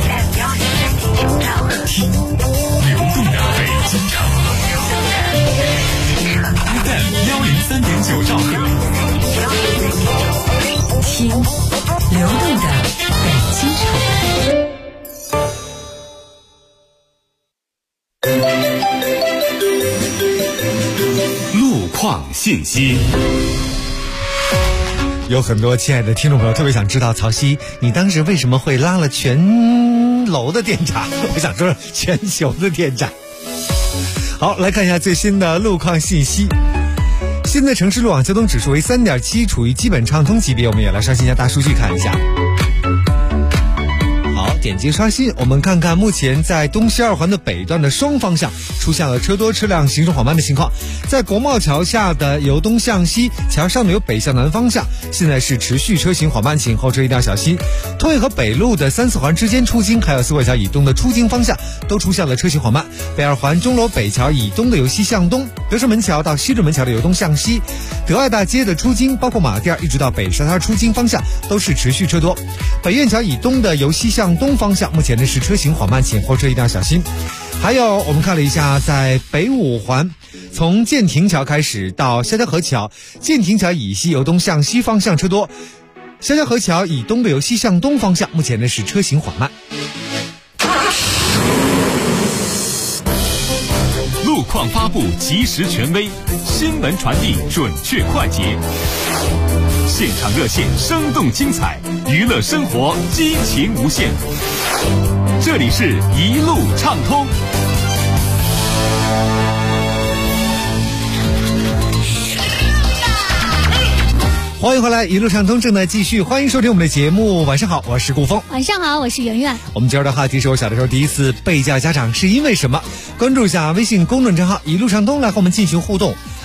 听流动的北京城。FM 103.9兆赫， 听流动的北京城。路况信息。 有很多亲爱的听众朋友特别想知道，曹鑫，你当时为什么会拉了全楼的电闸？我想说全球的电闸。好，来看一下最新的路况信息。现在城市路网交通指数为3.7，处于基本畅通级别。我们也来刷新一下大数据看一下。好，点击刷新，我们看看目前在东西二环的北段的双方向出现了车多车辆行驶缓慢的情况。在国贸桥下的由东向西，桥上的由北向南方向，现在是持续车行缓慢，请后车一定要小心。通惠河北路的3、4环之间出京，还有四惠桥以东的出京方向都出现了车行缓慢。北二环钟楼北桥以东的由西向东，德胜门桥到西直门桥的由东向西，德爱大街的出京，包括马甸一直到北沙滩出京方向都是持续车多。北苑桥以东的由西向东方向，目前呢是车行缓慢，请后车一定要小心。还有我们看了一下，在北五环从建亭桥开始到肖家河桥，建亭桥以西由东向西方向车多，肖家河桥以东的由西向东方向，目前呢是车行缓慢。 路况发布及时权威，新闻传递准确快捷，现场热线生动精彩，娱乐生活激情无限。这里是一路畅通。 欢迎回来，一路畅通正在继续，欢迎收听我们的节目。晚上好，我是顾峰。 晚上好，我是圆圆。 我们今儿的话题是我小的时候第一次被叫家长是因为什么？关注一下微信公众账号一路畅通来和我们进行互动。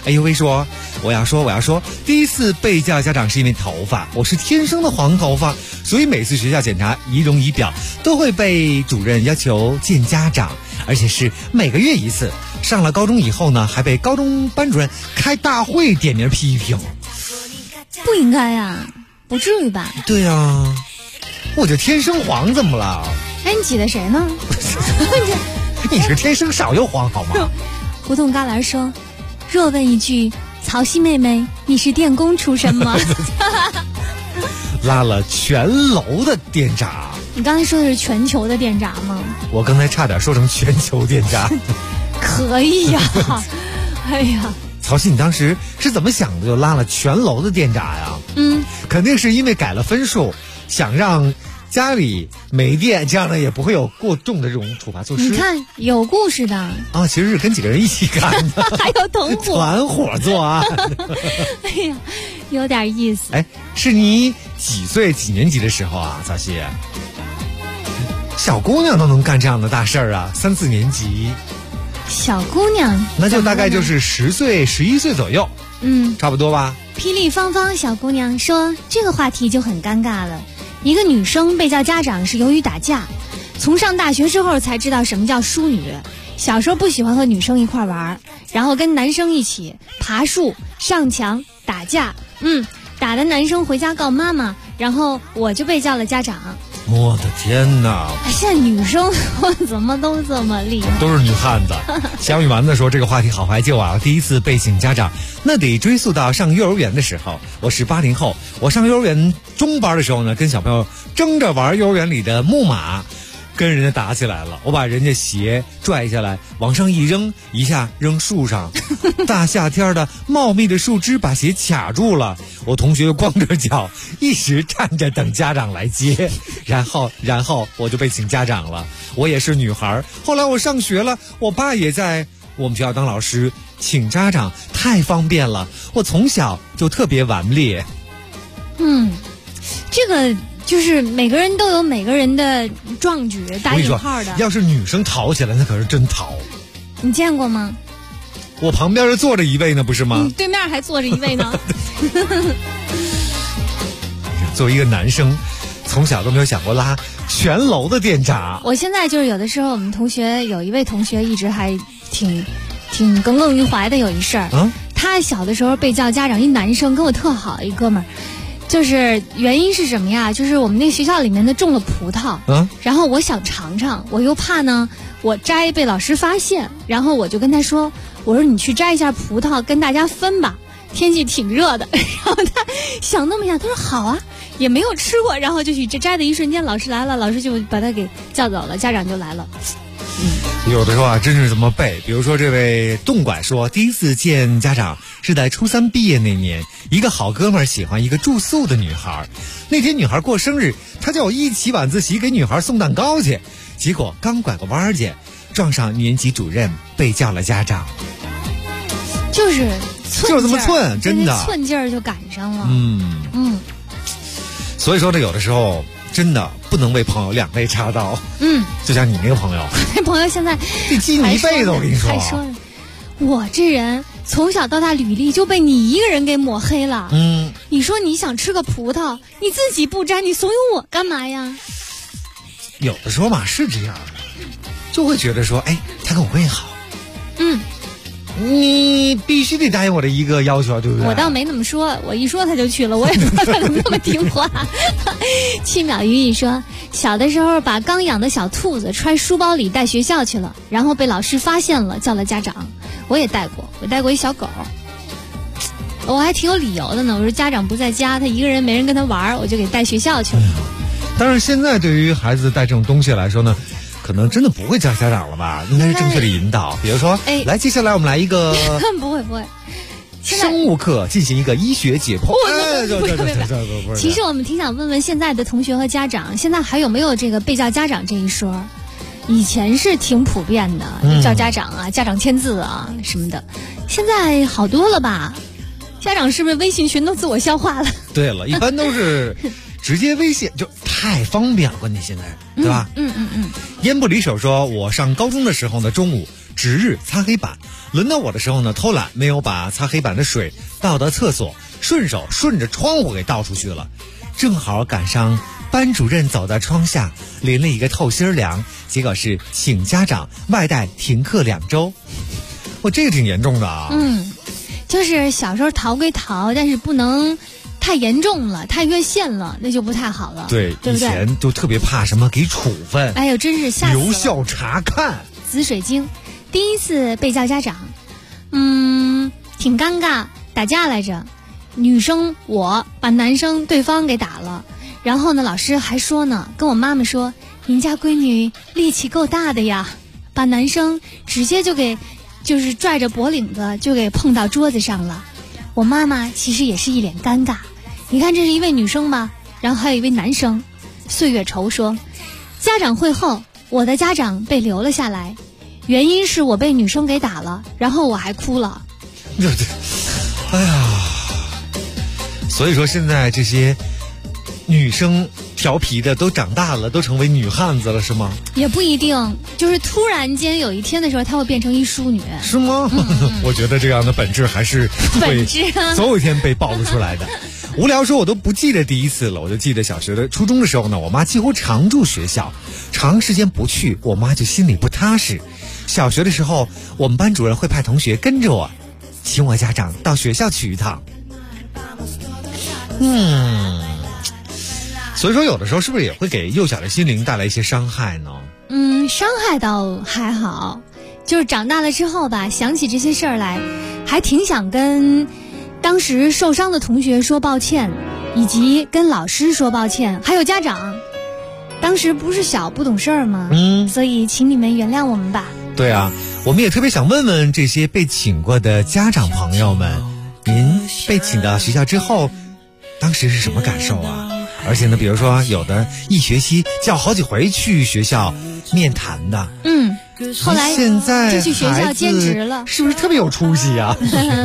哎呦喂说，我要说，第一次被叫家长是因为头发，我是天生的黄头发，所以每次学校检查仪容仪表都会被主任要求见家长，而且是每个月一次。上了高中以后呢，还被高中班主任开大会点名批评。 不应该呀，不至于吧？ 对呀，我就天生黄怎么了？ 哎，你挤的谁呢？ 你是天生少又黄好吗？ 胡同旮旯说，若问一句，曹曦妹妹，你是电工出身吗？ 拉了全楼的电闸。 你刚才说的是全球的电闸吗？ 我刚才差点说成全球电闸。 可以呀。哎呀， 曹曦，你当时是怎么想的就拉了全楼的电闸呀？肯定是因为改了分数，想让家里没电，这样呢也不会有过重的这种处罚措施。 你看有故事的啊，其实是跟几个人一起干的， 还有同伙团伙作案。 哎呀，有点意思。 哎，是你几岁几年级的时候啊，曹曦？小姑娘都能干这样的大事儿啊，3、4年级。 小姑娘， 那就大概就是10岁、11岁左右。差不多吧。 霹雳芳芳小姑娘说，这个话题就很尴尬了。一个女生被叫家长是由于打架，从上大学之后才知道什么叫淑女。小时候不喜欢和女生一块玩，然后跟男生一起爬树、上墙、打架，打的男生回家告妈妈，然后我就被叫了家长。 我的天哪！ 现在女生怎么都这么厉害， 都是女汉子。小米丸子说这个话题好怀旧啊！第一次被请家长，那得追溯到上幼儿园的时候。我是80后，我上幼儿园中班的时候呢，跟小朋友争着玩幼儿园里的木马，跟人家打起来了。我把人家鞋拽下来往上一扔，一下扔树上，大夏天的茂密的树枝把鞋卡住了。我同学光着脚一直站着等家长来接，然后我就被请家长了。我也是女孩，后来我上学了，我爸也在我们学校当老师，请家长太方便了。我从小就特别顽劣。 这个就是每个人都有每个人的壮举，打引号的。 要是女生淘起来，那可是真淘。 你见过吗？ 我旁边是坐着一位呢，不是吗？ 对面还坐着一位呢。 作为一个男生，从小都没有想过拉全楼的电闸。 我现在就是有的时候，我们同学有一位同学一直还挺耿耿于怀的，有一事儿。他小的时候被叫家长，一男生跟我特好一哥们儿。就是原因是什么呀？就是我们那学校里面的种了葡萄，然后我想尝尝，我又怕呢我摘被老师发现，然后我就跟他说，我说你去摘一下葡萄跟大家分吧，天气挺热的。然后他想那么想，他说好啊，也没有吃过，然后就去摘的一瞬间，老师来了，老师就把他给叫走了，家长就来了。 有的时候啊，真是这么背。比如说这位动拐说，第一次见家长是在初3毕业那年，一个好哥们儿喜欢一个住宿的女孩，那天女孩过生日，他叫我一起晚自习给女孩送蛋糕去，结果刚拐个弯去，撞上年级主任，被叫了家长。 就是这么寸，真的寸劲儿就赶上了。 所以说呢，有的时候真的不能为朋友两肋插刀。就像你那个朋友， 那朋友现在得记你一辈子。我跟你说， 还说我这人从小到大履历就被你一个人给抹黑了。你说你想吃个葡萄，你自己不摘，你怂恿我干嘛呀？ 有的时候嘛是这样的，就会觉得说，哎，他跟我关系好，你必须得答应我的一个要求，对不对？ 我倒没那么说，我一说他就去了，我也不知道他怎么那么听话。7秒余语说，小的时候把刚养的小兔子揣书包里带学校去了，然后被老师发现了，叫了家长。我也带过，我带过一小狗，我还挺有理由的呢。我说家长不在家，他一个人没人跟他玩，我就给带学校去了。 当然，现在对于孩子带这种东西来说呢，可能真的不会叫家长了吧？应该是正确的引导。比如说，来，接下来我们来一个不会生物课，进行一个医学解剖。 不。其实我们挺想问问现在的同学和家长，现在还有没有这个被叫家长这一说？以前是挺普遍的，叫家长啊，家长签字啊什么的，现在好多了吧？家长是不是微信群都自我消化了？ 对了，一般都是直接微信，就太方便了，关键现在对吧？烟不离手说，我上高中的时候呢，中午值日擦黑板。轮到我的时候呢，偷懒没有把擦黑板的水倒到厕所，顺手顺着窗户给倒出去了，正好赶上班主任走到窗下淋了一个透心凉，结果是请家长外带停课2周。我这个挺严重的啊。 就是小时候逃归逃，但是不能太严重了，太越线了，那就不太好了。 对， 对不对？ 以前就特别怕什么给处分。 哎呦，真是吓死了。 留校察看。 紫水晶第一次被叫家长，挺尴尬，打架来着。女生我把男生对方给打了，然后呢，老师还说呢，跟我妈妈说，您家闺女力气够大的呀，把男生直接就是拽着脖领子就给碰到桌子上了。我妈妈其实也是一脸尴尬，你看这是一位女生吧，然后还有一位男生。岁月稠说，家长会后，我的家长被留了下来，原因是我被女生给打了，然后我还哭了。 哎呀，所以说现在这些女生调皮的都长大了，都成为女汉子了，是吗？ 也不一定，就是突然间有一天的时候，她会变成一淑女， 是吗？我觉得这样的本质还是会总有一天被暴露出来的。无聊说我都不记得第一次了，我就记得小学的初中的时候呢，我妈几乎常住学校，长时间不去，我妈就心里不踏实。小学的时候，我们班主任会派同学跟着我，请我家长到学校去一趟。所以说有的时候是不是也会给幼小的心灵带来一些伤害呢？ 伤害倒还好，就是长大了之后吧，想起这些事儿来，还挺想跟当时受伤的同学说抱歉，以及跟老师说抱歉，还有家长。当时不是小不懂事儿吗？所以请你们原谅我们吧。 对啊，我们也特别想问问这些被请过的家长朋友们，您被请到学校之后，当时是什么感受啊？而且呢，比如说有的一学期叫好几回去学校面谈的， 后来现在就去学校兼职了， 是不是特别有出息啊？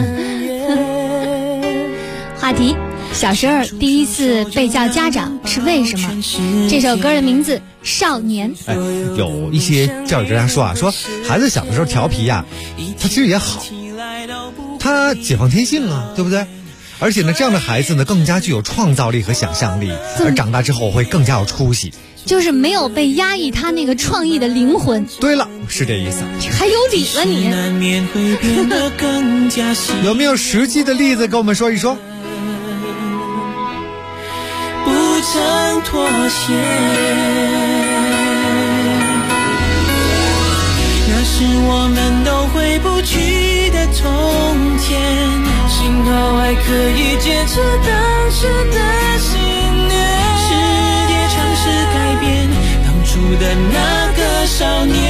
话题：小时候第一次被叫家长是为什么？这首歌的名字《少年》。 有一些教育专家说啊，说孩子小的时候调皮啊，他其实也好，他解放天性啊，对不对？而且呢，这样的孩子呢，更加具有创造力和想象力，而长大之后会更加有出息， 就是没有被压抑他那个创意的灵魂。 对了，是这意思。 还有理了你。 有没有实际的例子跟我们说一说？ 不曾妥协，那是我们都回不去的从前。幸好还可以坚持当时的信念，世界尝试改变当初的那个少年，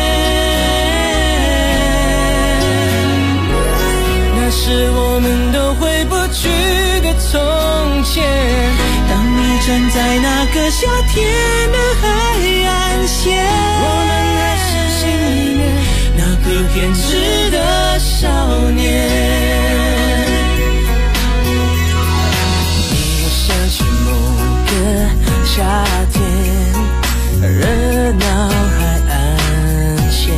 那是我们都回不去的从前。当你站在那个夏天的海岸线，我们还是心里面那个偏执的少年。夏天，热闹海岸线，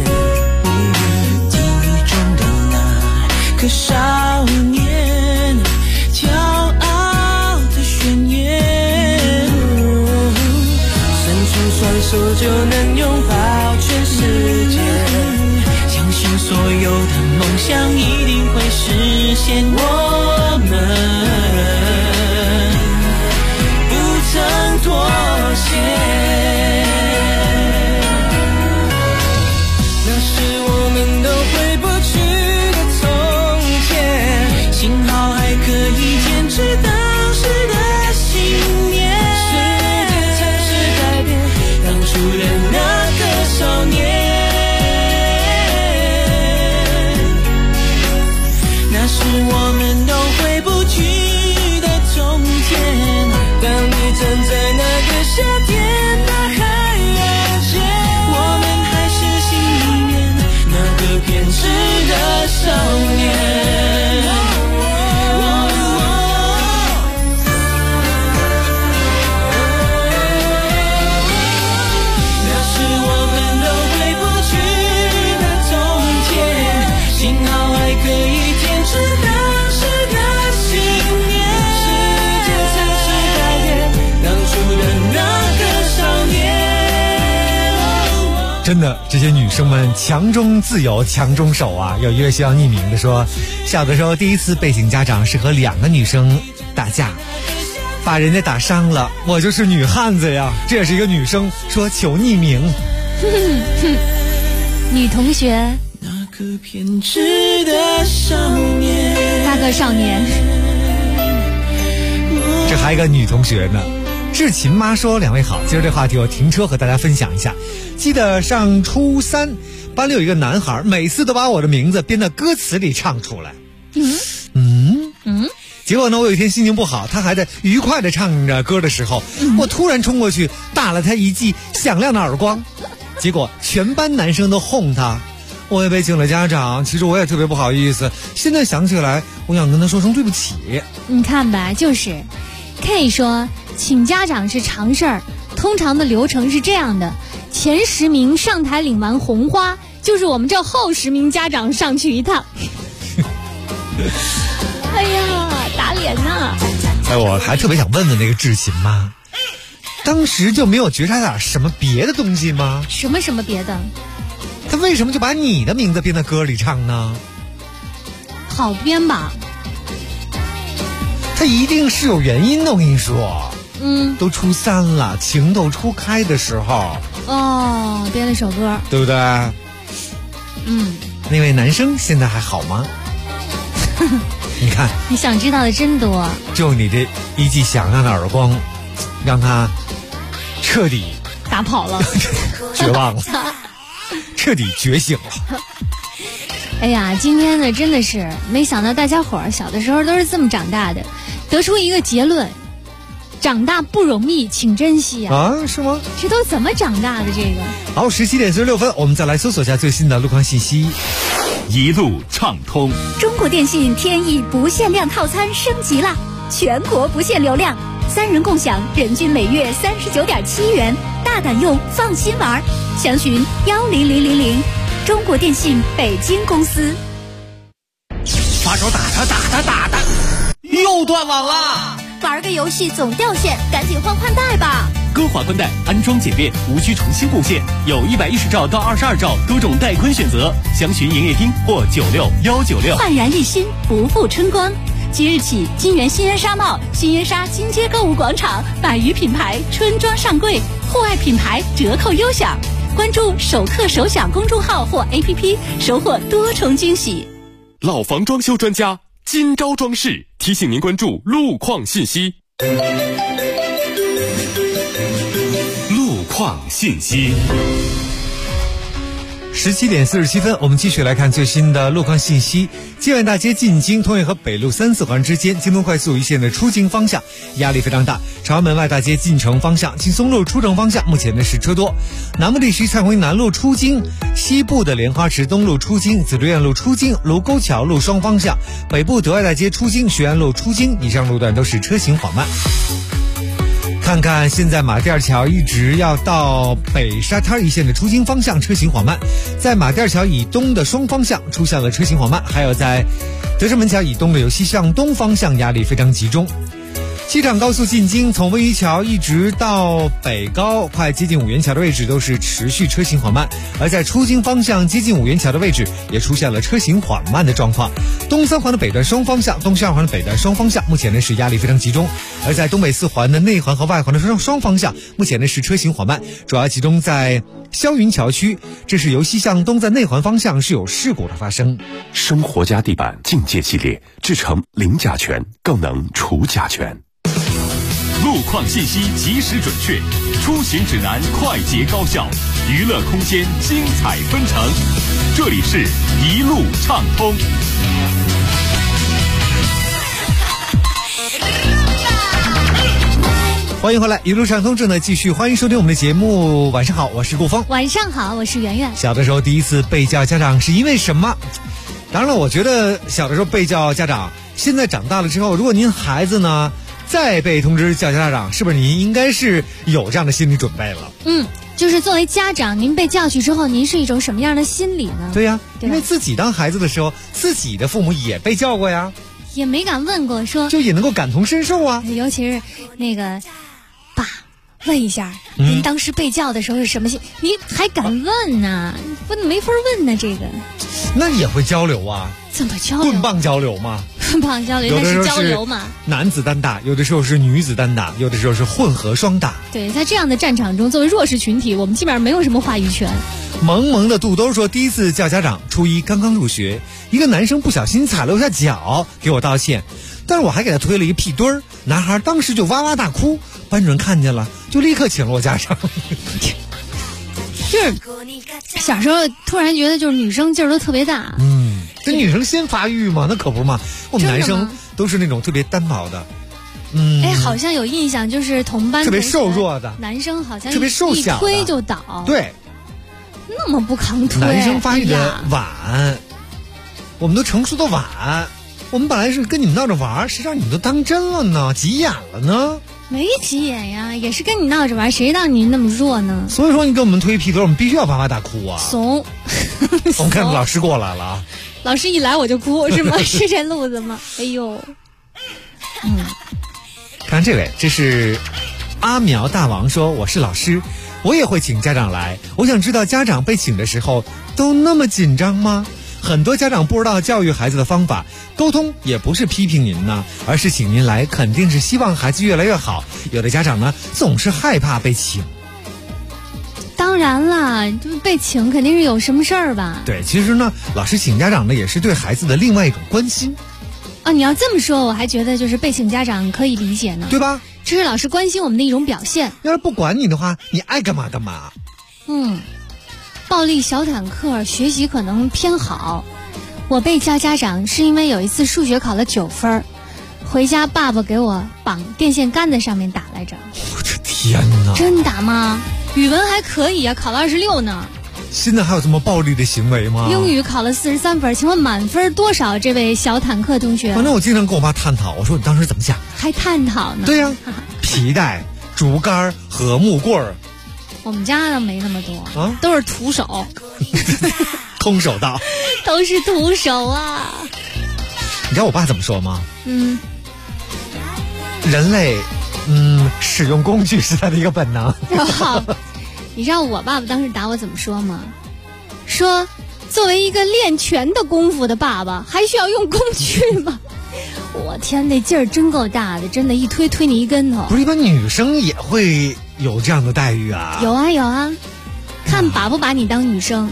记忆中的那个少年，骄傲的宣言，伸出双手就能拥抱全世界，相信所有的梦想一定会实现。我们曾妥协，那是我们都回不去的从前。幸好还可以坚持当时的信念，世界尝试改变当初的那个少年，那是我们真的，这些女生们强中自有强中手啊！有一位需要匿名的说，小的时候第一次被请家长是和2个女生打架，把人家打伤了，我就是女汉子呀。这也是一个女生说求匿名。 女同学， 那个偏执的少年， 那个少年。 这还有一个女同学呢。志勤妈说，两位好，今儿这话题我停车和大家分享一下。记得上初3，班里有一个男孩，每次都把我的名字编到歌词里唱出来。结果呢，我有一天心情不好，他还在愉快地唱着歌的时候，我突然冲过去打了他一记响亮的耳光，结果全班男生都哄他，我也被请了家长。其实我也特别不好意思，现在想起来，我想跟他说声对不起。 你看吧，就是 K 说请家长是常事儿，通常的流程是这样的：前10名上台领完红花，就是我们这后10名家长上去一趟。哎呀，打脸呐！ 我还特别想问问那个志勤妈，当时就没有觉察点什么别的东西吗？ 什么别的？ 他为什么就把你的名字编在歌里唱呢？ 好编吧？ 他一定是有原因的，我跟你说。都初3了，情窦初开的时候。 哦，编了首歌， 对不对？那位男生现在还好吗？你看， 你想知道的真多。 就你这一记响亮的耳光，让他彻底打跑了， 绝望了，彻底觉醒了。 哎呀，今天呢，真的是没想到大家伙儿小的时候都是这么长大的，得出一个结论：长大不容易，请珍惜呀！ 啊，是吗？ 这都怎么长大的？这个好，17点46分，我们再来搜索一下最新的路况信息。 一路畅通。 中国电信天翼不限量套餐升级了，全国不限流量，3人共享，人均每月39.7元，大胆用，放心玩。详询10000。中国电信北京公司。 发手打他，又断网了。 玩个游戏总掉线，赶紧换宽带吧。 歌华宽带安装简便，无需重新布线，有110兆到22兆多种带宽选择，详询营业厅或96196。 焕然一新，不负春光。即日起，金源新源纱贸、新源纱金街购物广场100余品牌春装上柜，户外品牌折扣优享。关注首客首享公众号或 APP， 收获多重惊喜。 老房装修专家金招装饰提醒您关注路况信息。 路况信息。 17点47分，我们继续来看最新的路况信息。建外大街进京通远和北路3、4环之间，京东快速一线的出京方向压力非常大。朝阳门外大街进城方向，劲松路出城方向目前呢是车多。南部地区蔡晖南路出京，西部的莲花池东路出京，紫竹院路出京，卢沟桥路双方向，北部德外大街出京，学安路出京，以上路段都是车行缓慢。看看现在马甸儿桥一直要到北沙滩一线的出京方向车行缓慢，在马甸儿桥以东的双方向出现了车行缓慢，还有在德胜门桥以东的由西向东方向压力非常集中。机场高速进京，从温榆桥一直到北高，快接近五元桥的位置都是持续车行缓慢，而在出京方向接近五元桥的位置也出现了车行缓慢的状况。东3环的北段双方向，东西2环的北段双方向目前呢是压力非常集中，而在东北4环的内环和外环的双方向目前呢是车行缓慢，主要集中在霄云桥区，这是由西向东在内环方向是有事故的发生。 生活家地板境界系列制成零甲醛，更能除甲醛。 路况信息及时准确，出行指南快捷高效，娱乐空间精彩纷呈。这里是一路畅通。 欢迎回来，一路畅通正在继续，欢迎收听我们的节目。晚上好，我是顾峰。 晚上好，我是圆圆。 小的时候第一次被叫家长是因为什么？当然了，我觉得小的时候被叫家长，现在长大了之后，如果您孩子呢再被通知叫家长，是不是您应该是有这样的心理准备了？ 就是作为家长，您被叫去之后，您是一种什么样的心理呢？ 对呀，因为自己当孩子的时候，自己的父母也被叫过呀， 也没敢问过说， 就也能够感同身受啊。 尤其是那个爸问一下，您当时被叫的时候是什么心？你还敢问呢？不，没法问呢。这个， 那也会交流啊？ 怎么交流？ 棍棒交流嘛。 棍棒交流，那是交流嘛？ 男子单打，有的时候是女子单打，有的时候是混合双打。 对，在这样的战场中，作为弱势群体，我们基本上没有什么话语权。 萌萌的肚兜说，第一次叫家长，初一刚刚入学，一个男生不小心踩了我下脚，给我道歉，但是我还给他推了一个屁墩儿，男孩当时就哇哇大哭，班主任看见了，就立刻请了我家长。 就是小时候突然觉得，就是女生劲儿都特别大。 这女生先发育嘛，那可不嘛。我们男生都是那种特别单薄的。 好像有印象，就是同班特别瘦弱的男生，好像特别瘦小的， 一推就倒。 对， 那么不抗推。 男生发育的晚，我们都成熟的晚。我们本来是跟你们闹着玩，谁让你们都当真了呢？急眼了呢？ 没急眼呀，也是跟你闹着玩，谁让你那么弱呢？ 所以说你给我们推屁墩，我们必须要哇哇大哭啊！ 怂。 我们看老师过来了啊！ 老师一来我就哭，是吗？是这路子吗？哎呦， 看这位，这是阿苗大王说，我是老师，我也会请家长来，我想知道家长被请的时候都那么紧张吗？很多家长不知道教育孩子的方法，沟通也不是批评您呢，而是请您来，肯定是希望孩子越来越好。有的家长呢，总是害怕被请。 当然了，就被请肯定是有什么事儿吧？ 对，其实呢，老师请家长呢，也是对孩子的另外一种关心。 你要这么说，我还觉得就是被请家长可以理解呢， 对吧？ 这是老师关心我们的一种表现。 要是不管你的话，你爱干嘛干嘛。 暴力小坦克学习可能偏好，我被叫家长是因为有一次数学考了9分，回家爸爸给我绑电线杆子上面打来着。 我的天哪！ 真打吗？语文还可以啊，考了26呢。 现在还有这么暴力的行为吗？ 英语考了43分，请问满分多少？这位小坦克同学。 反正我经常跟我妈探讨，我说你当时怎么想的？ 还探讨呢？ 对呀，皮带、竹竿和木棍儿。 我们家的没那么多啊，都是徒手， 空手道， 都是徒手啊。 你知道我爸怎么说吗？人类，使用工具是他的一个本能。 你知道我爸爸当时打我怎么说吗？说作为一个练拳的功夫的爸爸，还需要用工具吗？我天，那劲儿真够大的，真的，一推你一跟头。 不是，一般女生也会有这样的待遇啊？ 有啊，看把不把你当女生。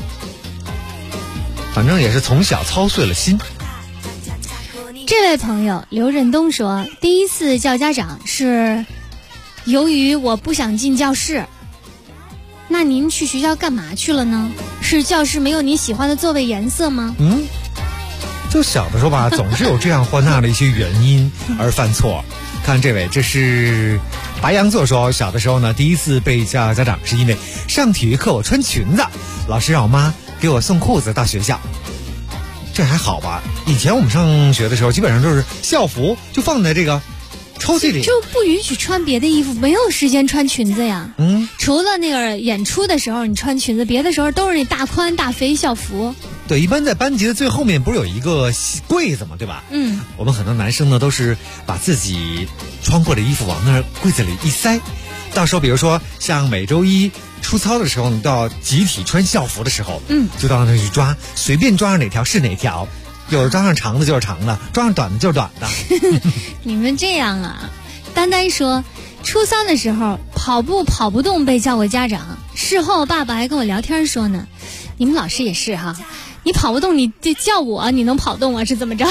反正也是从小操碎了心。 这位朋友刘振东说，第一次叫家长是由于我不想进教室。那您去学校干嘛去了呢？是教室没有您喜欢的座位颜色吗？ 就小的时候吧，总是有这样或那的一些原因而犯错。看这位，这是白羊座说，小的时候呢，第一次被叫家长是因为上体育课我穿裙子，老师让我妈给我送裤子到学校。这还好吧？以前我们上学的时候，基本上都是校服就放在这个抽屉里， 就不允许穿别的衣服，没有时间穿裙子呀。除了那个演出的时候你穿裙子，别的时候都是那大宽大肥校服。 对，一般在班级的最后面不是有一个柜子嘛，对吧？我们很多男生呢都是把自己穿过的衣服往那柜子里一塞，到时候比如说像每周一出操的时候，你都要集体穿校服的时候，就到那去抓，随便抓上哪条是哪条。有抓上长的就是长的，抓上短的就是短的。 你们这样啊？丹丹说，初3的时候跑不动被叫过家长，事后爸爸还跟我聊天说呢，你们老师也是哈，你跑不动你得叫我，你能跑动啊？是怎么着？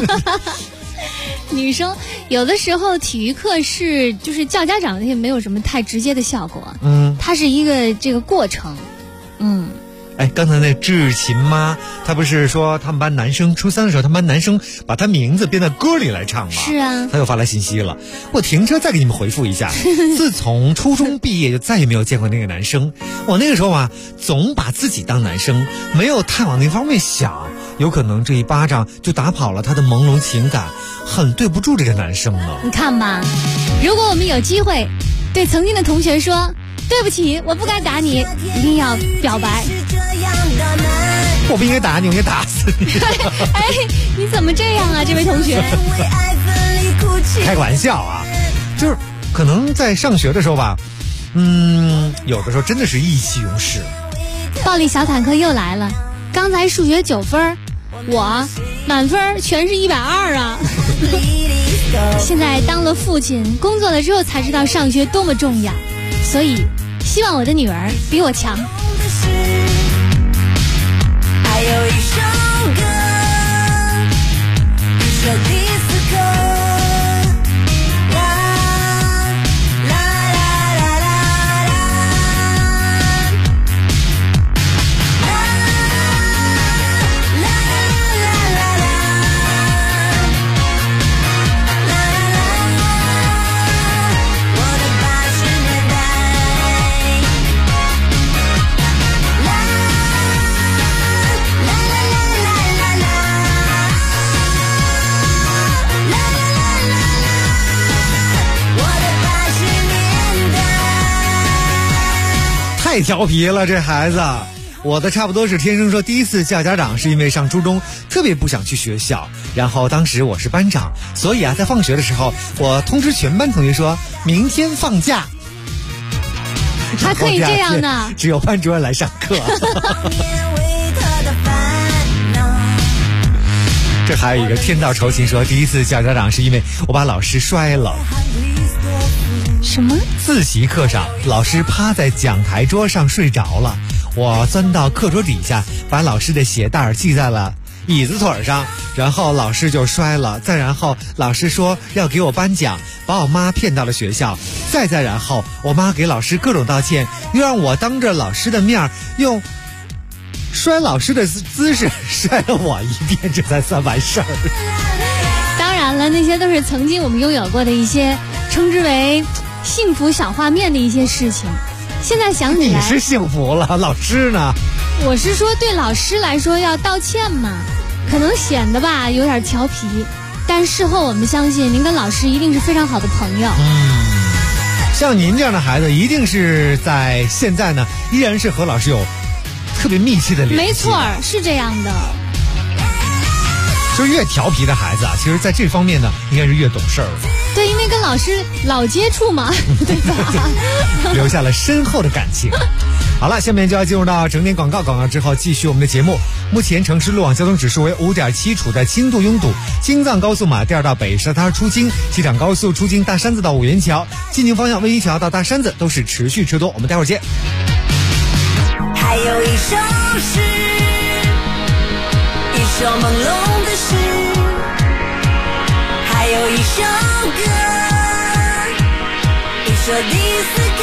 女生有的时候体育课是就是叫家长，也没有什么太直接的效果，它是一个这个过程， 刚才那智勤妈，她不是说他们班男生初3的时候，他们班男生把他名字编到歌里来唱吗？ 是啊， 他又发来信息了，我停车再给你们回复一下。自从初中毕业就再也没有见过那个男生。我那个时候啊，总把自己当男生，没有太往那方面想，有可能这一巴掌就打跑了他的朦胧情感，很对不住这个男生呢。 你看吧，如果我们有机会对曾经的同学说对不起，我不该打你，一定要表白。 我不应该打你，我应该打死你。 你怎么这样啊，这位同学？ 开个玩笑啊，就是可能在上学的时候吧，有的时候真的是意气用事。 暴力小坦克又来了，刚才数学9分，我满分全是120啊！现在当了父亲，工作了之后才知道上学多么重要，所以希望我的女儿比我强。 还有一首歌，一首迪斯科，啦啦啦啦啦啦，啦啦啦啦啦，啦啦啦，我的80年代，啦。 太调皮了，这孩子。我的差不多是天生说，第一次叫家长是因为上初中特别不想去学校，然后当时我是班长，所以在放学的时候我通知全班同学说明天放假。 还可以这样呢？ 只有班主任来上课。这还有一个天道酬勤说，第一次叫家长是因为我把老师摔了。 什么？ 自习课上，老师趴在讲台桌上睡着了，我钻到课桌底下，把老师的鞋带系在了椅子腿上，然后老师就摔了。再然后老师说要给我颁奖，把我妈骗到了学校。再然后我妈给老师各种道歉，又让我当着老师的面用摔老师的姿势摔了我一遍，这才算完事儿。 当然了，那些都是曾经我们拥有过的一些称之为幸福小画面的一些事情。现在想起来， 你是幸福了，老师呢？ 我是说对老师来说要道歉嘛，可能显得吧有点调皮，但事后我们相信您跟老师一定是非常好的朋友。 像您这样的孩子一定是在现在呢依然是和老师有特别密切的联系。 没错，是这样的。 就越调皮的孩子其实在这方面呢应该是越懂事儿。 对，因为跟老师老接触嘛，对吧？ 留下了深厚的感情。好了，下面就要进入到整点广告，广告之后继续我们的节目。目前城市路网交通指数为5.7，处在轻度拥堵。京藏高速马甸到北沙滩出京，机场高速出京大山子到五元桥，进京方向魏一桥到大山子都是持续车多。我们待会儿见。 还有一首诗，一首朦胧的诗，还有一首歌，一首迪斯科。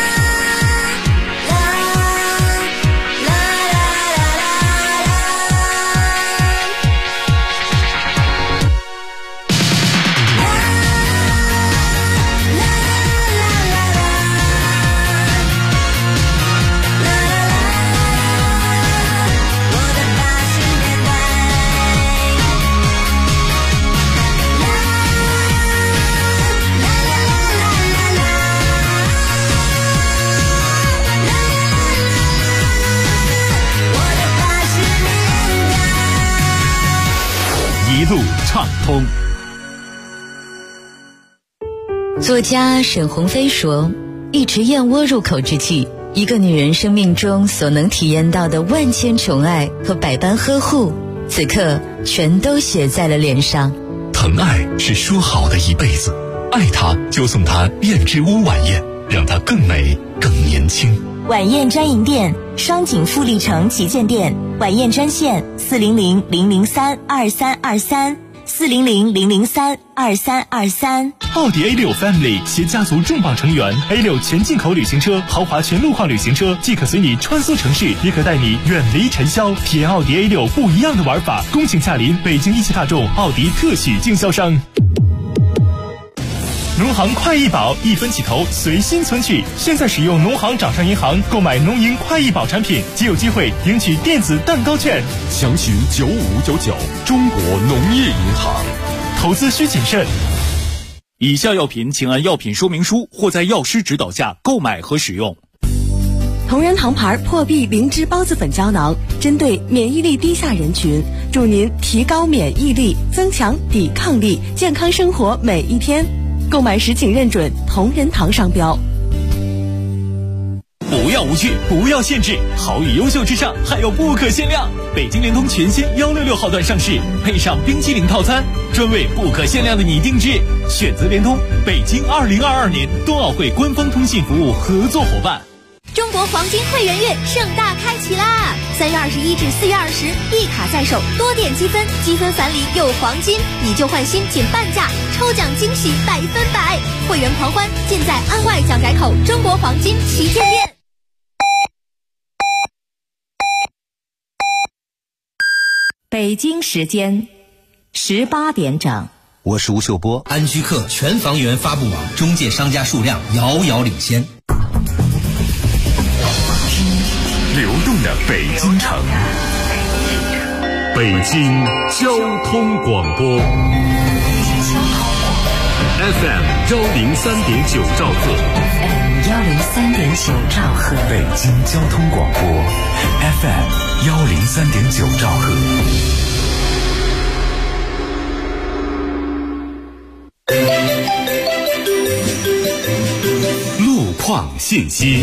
一路畅通。 作家沈鸿飞说，一池燕窝入口之际，一个女人生命中所能体验到的万千宠爱和百般呵护，此刻全都写在了脸上。 疼爱是说好的一辈子，爱她就送她燕之屋晚宴，让她更美更年轻。 晚宴专营店，双井富力城旗舰店，晚宴专线400-003-2323，400-003-2323。 奥迪 A6 Family 携家族重磅成员 A6 全进口旅行车、豪华全路况旅行车，既可随你穿梭城市，也可带你远离尘嚣，体验奥迪 A6 不一样的玩法。恭请驾临北京一汽大众奥迪特许经销商。农行快易宝1分起投，随心存取。现在使用农行掌上银行购买农银快易宝产品，即有机会赢取电子蛋糕券。 详询9599，中国农业银行。 投资需谨慎。 以下药品请按药品说明书或在药师指导下购买和使用。 同仁堂牌破壁灵芝孢子粉胶囊，针对免疫力低下人群，助您提高免疫力，增强抵抗力，健康生活每一天。 购买时请认准同仁堂商标。 不要无趣，不要限制，好与优秀之上还有不可限量。北京联通全新166号段上市，配上冰淇淋套餐，专为不可限量的你定制。选择联通，北京2022年冬奥会官方通信服务合作伙伴。 中国黄金会员月盛大开启啦！3月21至4月20，一卡在手，多点积分，积分返礼有黄金，以旧换新仅半价，抽奖惊喜100%，会员狂欢尽在安外蒋宅口中国黄金旗舰店。 北京时间18点整。 我是吴秀波。 安居客全房源发布网中介商家数量遥遥领先。 流动的北京城，北京交通广播 FM 103.9兆赫 103.9兆赫， 北京交通广播 FM 103.9兆赫。路况信息。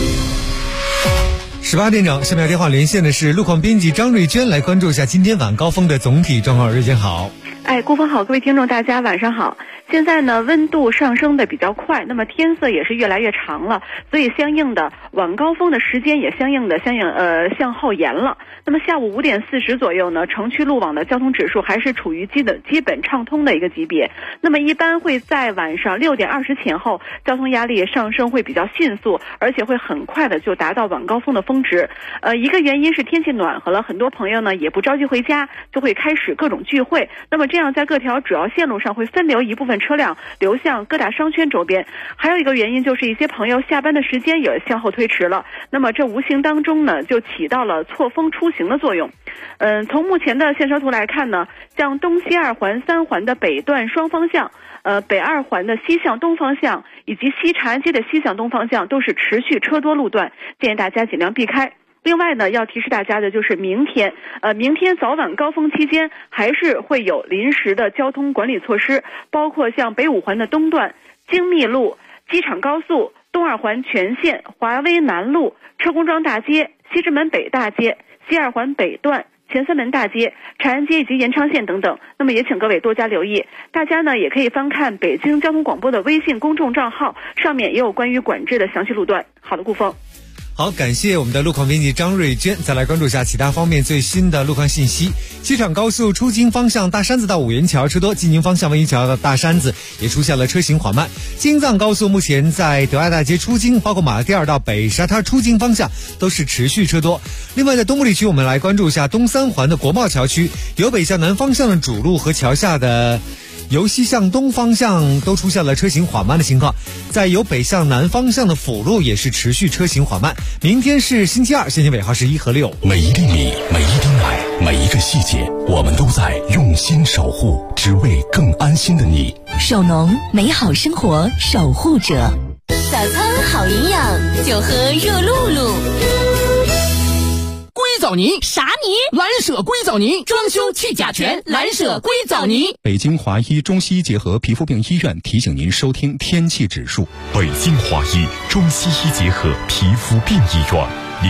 18点整，下面电话连线的是路况编辑张瑞娟，来关注一下今天晚高峰的总体状况。瑞娟好。 顾峰好，各位听众大家晚上好。现在呢，温度上升的比较快，那么天色也是越来越长了，所以相应的晚高峰的时间也向后延了。那么下午5点40左右呢，城区路网的交通指数还是处于基本畅通的一个级别。那么一般会在晚上6点20前后，交通压力上升会比较迅速，而且会很快的就达到晚高峰的峰值。一个原因是天气暖和了，很多朋友呢也不着急回家，就会开始各种聚会。那么这样在各条主要线路上会分流一部分车辆流向各大商圈周边。还有一个原因就是一些朋友下班的时间也向后推迟了，那么这无形当中呢就起到了错峰出行的作用。从目前的线车图来看呢，像东西2环3环的北段双方向，北2环的西向东方向以及西长安街的西向东方向都是持续车多路段，建议大家尽量避开。另外呢，要提示大家的就是明天早晚高峰期间还是会有临时的交通管理措施，包括像北5环的东段、京密路、机场高速、东2环全线、华威南路、车公庄大街、西直门北大街、西2环北段、前3门大街、长安街以及延长线等等。那么也请各位多加留意，大家呢也可以翻看北京交通广播的微信公众账号，上面也有关于管制的详细路段。好的，顾峰。 好，感谢我们的路况编辑张瑞娟。再来关注一下其他方面最新的路况信息。机场高速出京方向大山子到五元桥车多，进京方向文艺桥到大山子也出现了车行缓慢。京藏高速目前在德爱大街出京，包括马甸尔到北沙滩出京方向都是持续车多。另外在东部地区，我们来关注一下东3环的国贸桥区，由北向南方向的主路和桥下的由西向东方向都出现了车行缓慢的情况，在由北向南方向的辅路也是持续车行缓慢。明天是星期二，限行尾号是1和6。 每一粒米，每一滴奶，每一个细节，我们都在用心守护，只为更安心的你。 手农，美好生活守护者。 早餐好营养，就喝热露露。 硅藻泥啥泥？ 蓝舍硅藻泥，装修去甲醛，蓝舍硅藻泥。 北京华医中西医结合皮肤病医院提醒您收听天气指数。 北京华医中西医结合皮肤病医院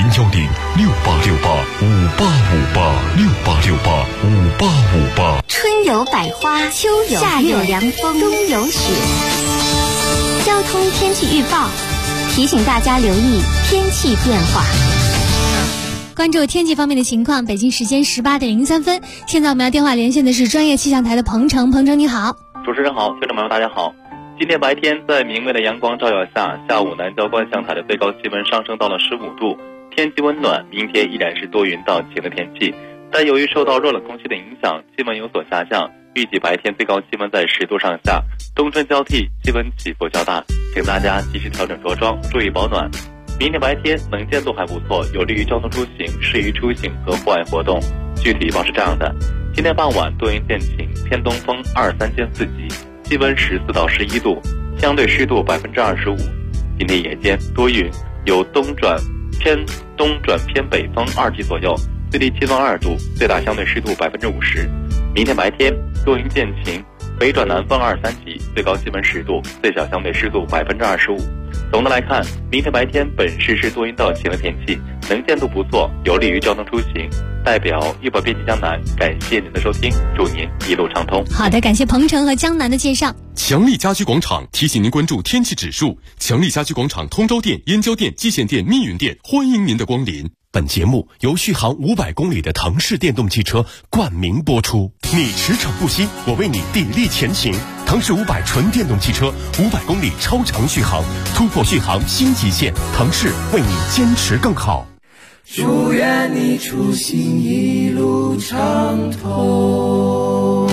，010686858686868 春有百花，秋有夏有凉风，冬有雪。交通天气预报提醒大家留意天气变化。 关注天气方面的情况，北京时间18点03分。现在我们要电话连线的是专业气象台的彭程，彭程你好。 主持人好，听众朋友大家好。今天白天在明媚的阳光照耀下，下午南郊观象台的最高气温上升到了15度，天气温暖。明天依然是多云到晴的天气，但由于受到热冷空气的影响，气温有所下降，预计白天最高气温在10度上下。冬春交替，气温起伏较大，请大家及时调整着装，注意保暖。明天白天能见度还不错，有利于交通出行，适宜出行和户外活动。具体预报是这样的：今天傍晚多云见晴，偏东风2-3兼4级，气温14到11度，相对湿度25%。今天夜间多云，有东转偏北风2级左右，最低气温2度，最大相对湿度50%。明天白天多云见晴， 北转南风2、3级，最高气温10度，最小相对湿度25%。总的来看，明天白天本市是多云到晴的天气，能见度不错，有利于交通出行。代表预报编辑江南，感谢您的收听，祝您一路畅通。 好的，感谢鹏程和江南的介绍。 强力家居广场提醒您关注天气指数。强力家居广场通州店、燕郊店、蓟县店、密云店，欢迎您的光临。本节目由续航500公里的腾势电动汽车冠名播出。你驰骋不息，我为你砥砺前行。腾势500纯电动汽车，500公里超长续航，突破续航新极限。腾势为你坚持更好。 祝愿你出行一路畅通。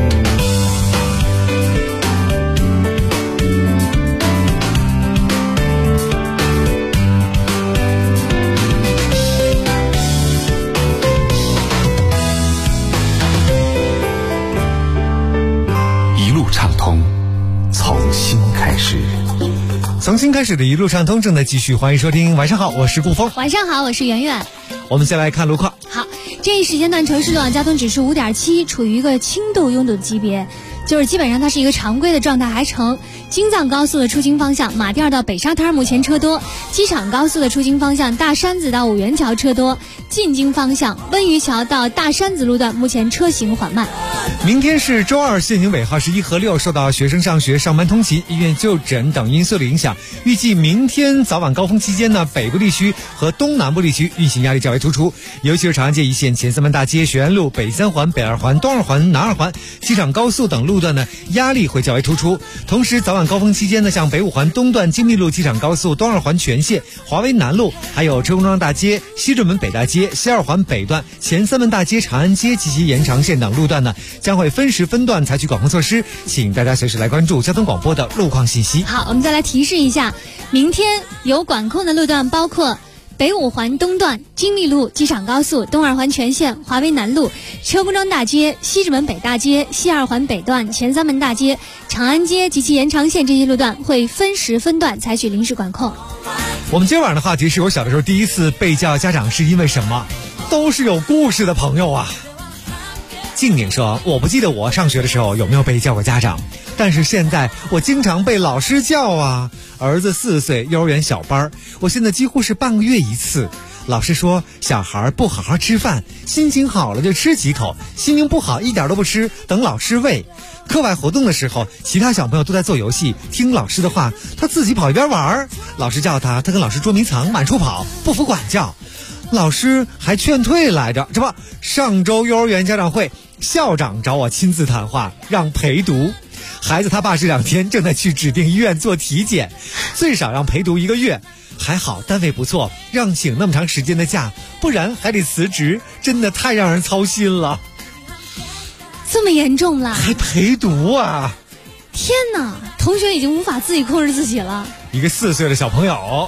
一路畅通，从新开始。 从新开始的一路畅通正在继续，欢迎收听。晚上好，我是顾峰。 晚上好，我是圆圆。 我们先来看路况。 好，这一时间段城市路网交通指数5.7，处于一个轻度拥堵的级别，就是基本上它是一个常规的状态还成。京藏高速的出京方向马甸到北沙滩目前车多，机场高速的出京方向大山子到五元桥车多，进京方向温榆桥到大山子路段目前车行缓慢。 明天是周二，限行尾号是1和6，受到学生上学、上班通勤、医院就诊等因素的影响，预计明天早晚高峰期间呢，北部地区和东南部地区运行压力较为突出，尤其是长安街一线、前三门大街、学院路、北三环、北二环、东二环、南二环、机场高速等路段呢，压力会较为突出。同时，早晚高峰期间呢，像北五环东段金密路、机场高速、东二环全线、华为南路，还有车公庄大街、西直门北大街、西二环北段、前三门大街、长安街及其延长线等路段呢，将会分时分段采取管控措施，请大家随时来关注交通广播的路况信息。 好，我们再来提示一下，明天有管控的路段包括北五环东段、金密路、机场高速、东二环全线、华为南路、车公庄大街、西直门北大街、西二环北段、前三门大街、长安街及其延长线这些路段会分时分段采取临时管控。 我们今晚的话题是我小的时候第一次被叫家长是因为什么？都是有故事的朋友啊。静静说，我不记得我上学的时候有没有被叫过家长，但是现在我经常被老师叫啊。儿子4岁，幼儿园小班，我现在几乎是半个月一次。老师说，小孩不好好吃饭，心情好了就吃几口，心情不好一点都不吃，等老师喂。课外活动的时候，其他小朋友都在做游戏，听老师的话，他自己跑一边玩。老师叫他，他跟老师捉迷藏，满处跑，不服管教。老师还劝退来着，这不，上周幼儿园家长会，校长找我亲自谈话，让陪读。孩子他爸这2天正在去指定医院做体检，最少让陪读1个月。还好单位不错，让请那么长时间的假，不然还得辞职，真的太让人操心了。 这么严重了？ 还陪读啊！ 天哪，同学已经无法自己控制自己了。 一个4岁的小朋友，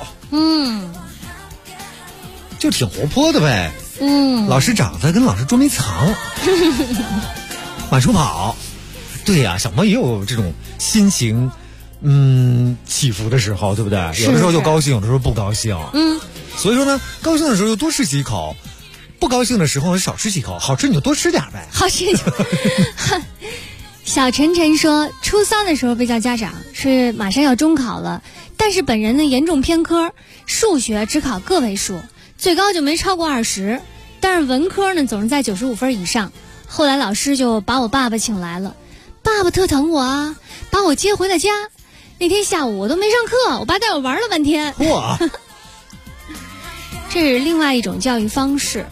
就挺活泼的呗。老师找他跟老师捉迷藏，满处跑。对呀，小朋友也有这种心情起伏的时候，对不对？有的时候就高兴，有的时候不高兴。所以说呢，高兴的时候就多吃几口，不高兴的时候少吃几口，好吃你就多吃点呗。 好吃就小晨晨说，初3的时候被叫家长，是马上要中考了，但是本人呢严重偏科，数学只考个位数，最高就没超过20，但是文科呢总是在95分以上。后来老师就把我爸爸请来了，爸爸特疼我啊，把我接回了家。那天下午我都没上课，我爸带我玩了半天。 哇， 这是另外一种教育方式。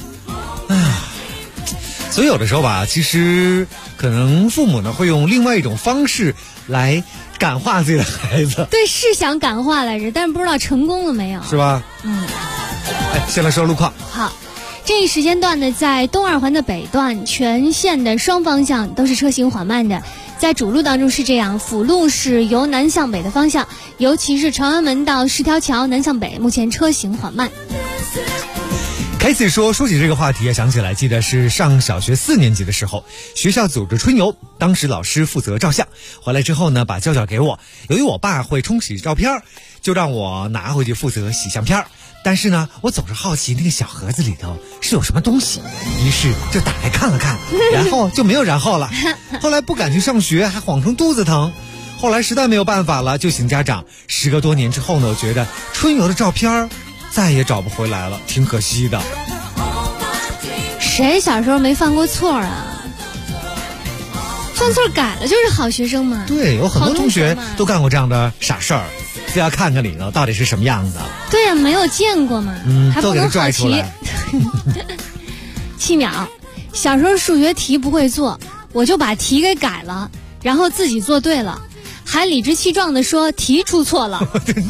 所以有的时候吧，其实可能父母呢会用另外一种方式来感化自己的孩子。 对，是想感化来着，但是不知道成功了没有， 是吧？先来说路况。 好，这一时间段呢，在东二环的北段全线的双方向都是车行缓慢的。在主路当中是这样，辅路是由南向北的方向，尤其是长安门到10条桥南向北，目前车行缓慢。 凯子说起这个话题，想起来记得是上小学4年级的时候，学校组织春游，当时老师负责照相，回来之后呢把教给我，由于我爸会冲洗照片， 就让我拿回去负责洗相片。但是呢，我总是好奇那个小盒子里头是有什么东西，于是就打开看了看，然后就没有然后了。后来不敢去上学，还晃成肚子疼。后来实在没有办法了，就请家长。时隔多年之后呢，我觉得春游的照片再也找不回来了，挺可惜的。 谁小时候没犯过错啊？犯错改了就是好学生嘛。 对，有很多同学都干过这样的傻事儿，非要看看里头到底是什么样的。 对呀，没有见过嘛，还不能好奇。7秒，小时候数学题不会做，我就把题给改了，然后自己做对了，还理直气壮地说题出错了。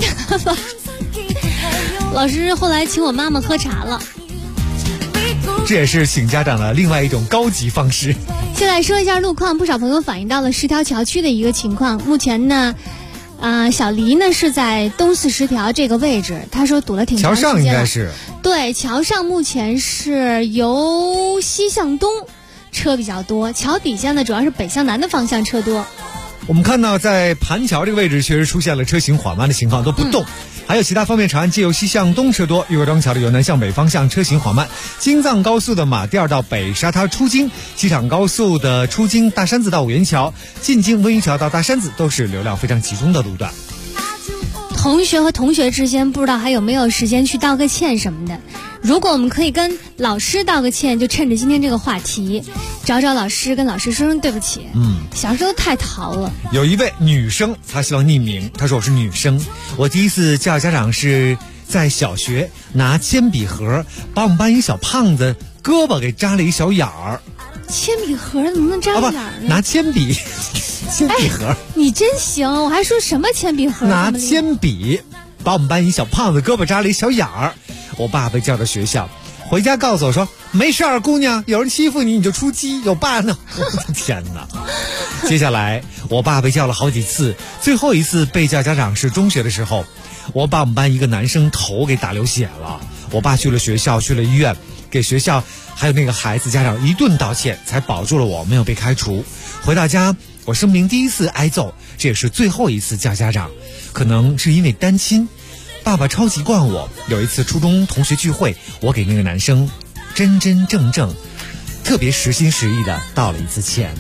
老师后来请我妈妈喝茶了。 这也是请家长的另外一种高级方式。 先来说一下路况，不少朋友反映到了10条桥区的一个情况。目前呢，小黎呢是在东40条这个位置，他说堵了挺长时间了。 桥上应该是。 对，桥上目前是由西向东车比较多，桥底下呢主要是北向南的方向车多。 我们看到在盘桥这个位置确实出现了车行缓慢的情况，都不动。还有其他方面，长安街由西向东车多，玉河庄桥的由南向北方向车行缓慢，京藏高速的马甸到北沙滩出京，机场高速的出京大山子到五元桥，进京温榆桥到大山子都是流量非常集中的路段。 同学和同学之间不知道还有没有时间去道个歉什么的，如果我们可以跟老师道个歉，就趁着今天这个话题找找老师，跟老师说声对不起。小时候太淘了。 有一位女生，她希望匿名，她说我是女生，我第一次叫家长是在小学，拿铅笔盒把我们班一小胖子胳膊给扎了一小眼儿。 铅笔盒怎么能扎眼儿呢？ 拿铅笔盒。 你真行，我还说什么铅笔盒？ 拿铅笔把我们班一小胖子胳膊扎了一小眼儿。我爸被叫到学校，回家告诉我说没事儿，姑娘，有人欺负你你就出击，有爸呢。我的天哪！接下来我爸被叫了好几次，最后一次被叫家长是中学的时候，我把我们班一个男生头给打流血了。我爸去了学校，去了医院，给学校还有那个孩子家长一顿道歉，才保住了我没有被开除。回到家，我生平第一次挨揍，这也是最后一次叫家长。可能是因为单亲，爸爸超级惯我。有一次初中同学聚会，我给那个男生真真正正特别实心实意的道了一次歉。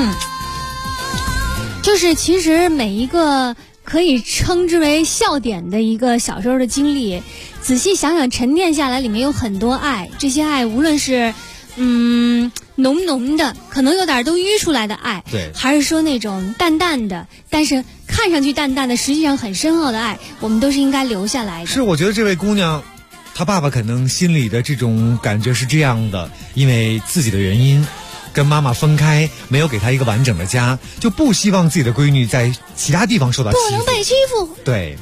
就是其实每一个可以称之为笑点的一个小时候的经历，仔细想想沉淀下来，里面有很多爱。这些爱无论是浓浓的，可能有点都淤出来的爱， 对， 还是说那种淡淡的，但是看上去淡淡的，实际上很深厚的爱，我们都是应该留下来的。 是，我觉得这位姑娘她爸爸可能心里的这种感觉是这样的，因为自己的原因跟妈妈分开，没有给她一个完整的家，就不希望自己的闺女在其他地方受到欺负， 不能被欺负。 对。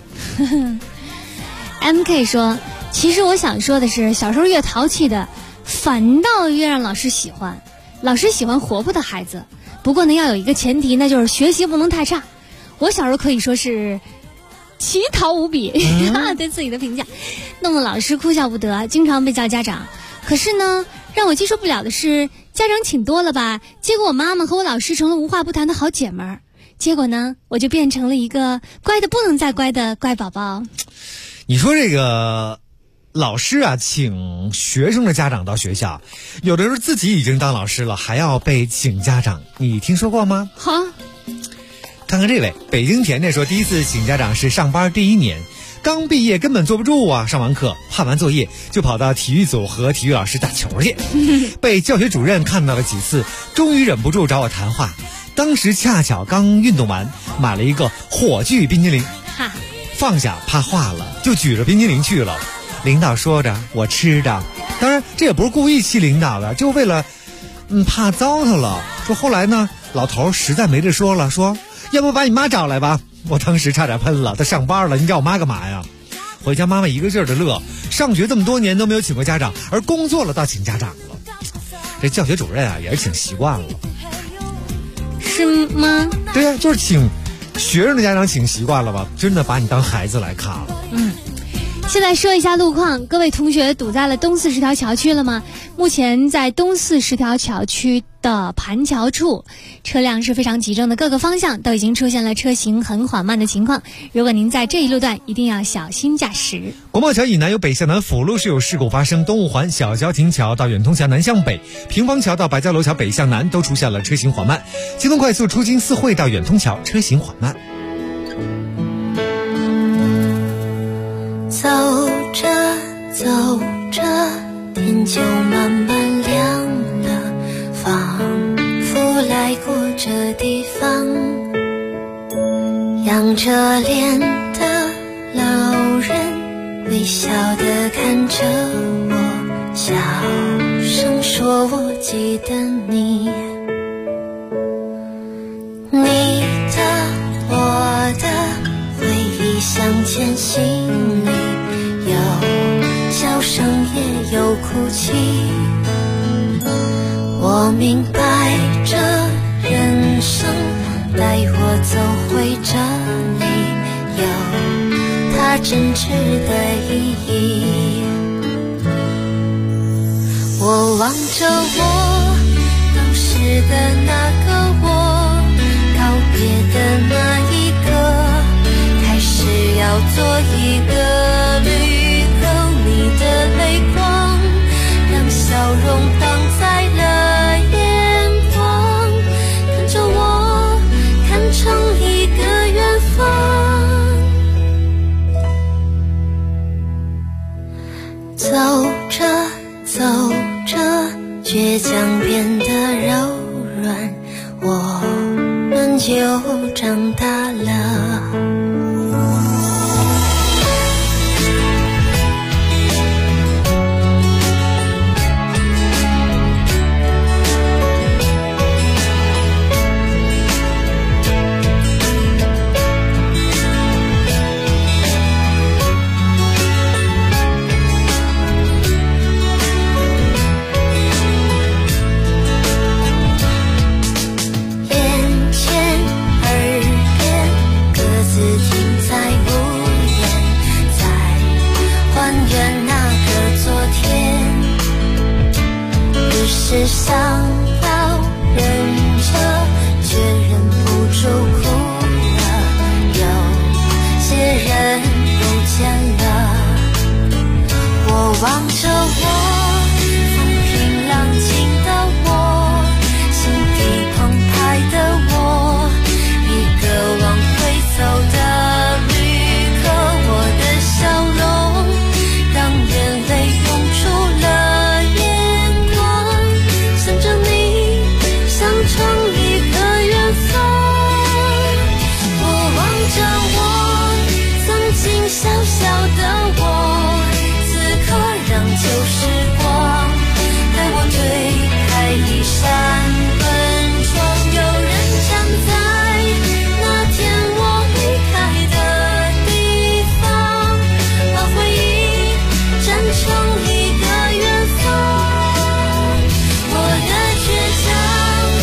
MK 说，其实我想说的是，小时候越淘气的反倒越让老师喜欢，老师喜欢活泼的孩子。不过呢，要有一个前提，那就是学习不能太差。我小时候可以说是奇淘无比，对自己的评价，弄得老师哭笑不得，经常被叫家长。可是呢，让我接受不了的是，家长请多了吧，结果我妈妈和我老师成了无话不谈的好姐们儿。结果呢，我就变成了一个乖的不能再乖的乖宝宝。 你说这个老师啊，请学生的家长到学校，有的时候自己已经当老师了，还要被请家长，你听说过吗？ 好， 看看这位北京甜甜说，第一次请家长是上班第1年，刚毕业根本坐不住啊，上完课判完作业就跑到体育组和体育老师打球去，被教学主任看到了几次，终于忍不住找我谈话。当时恰巧刚运动完，买了一个火炬冰激凌，放下怕化了，就举着冰激凌去了。领导说着我吃着，当然这也不是故意气领导的，就为了怕糟蹋了。说后来呢，老头实在没得说了，说要不把你妈找来吧。我当时差点喷了，她上班了，你叫我妈干嘛呀？回家妈妈一个劲儿的乐，上学这么多年都没有请过家长，而工作了倒请家长了。这教学主任啊也是请习惯了。 是吗？ 对啊，就是请学生的家长请习惯了吧，真的把你当孩子来看了。 现在说一下路况，各位同学堵在了东四十条桥区了吗？目前在东四十条桥区的盘桥处，车辆是非常集中的，各个方向都已经出现了车行很缓慢的情况。如果您在这一路段，一定要小心驾驶。 国贸桥以南有北向南辅路是有事故发生，东五环小郊亭桥到远通桥南向北，平房桥到白蕉楼桥北向南都出现了车行缓慢。京东快速出京四惠到远通桥车行缓慢。 走着走着，天就慢慢亮了，仿佛来过这地方。仰着脸的老人微笑地看着我，小声说我记得你，你的我的回忆向前，心里有笑声也有哭泣。我明白这人生带我走回这里，有它真挚的意义。我望着我当时的那个我，告别的那一个，开始要做一个旅客，你的泪光让笑容挡在了眼眶，看着我看成一个远方。走着走着，倔强变得柔软，我们就长大了。是想要忍着，却忍不住哭了。有些人不见了，我望着我风平浪静的我，心底澎湃的我，一个往回走的旅客，我的笑容让眼泪涌出了。成一个远方，我望着我曾经小小的我，此刻让旧时光带我推开一扇门窗，有人站在那天我离开的地方，把回忆站成一个远方。我的倔强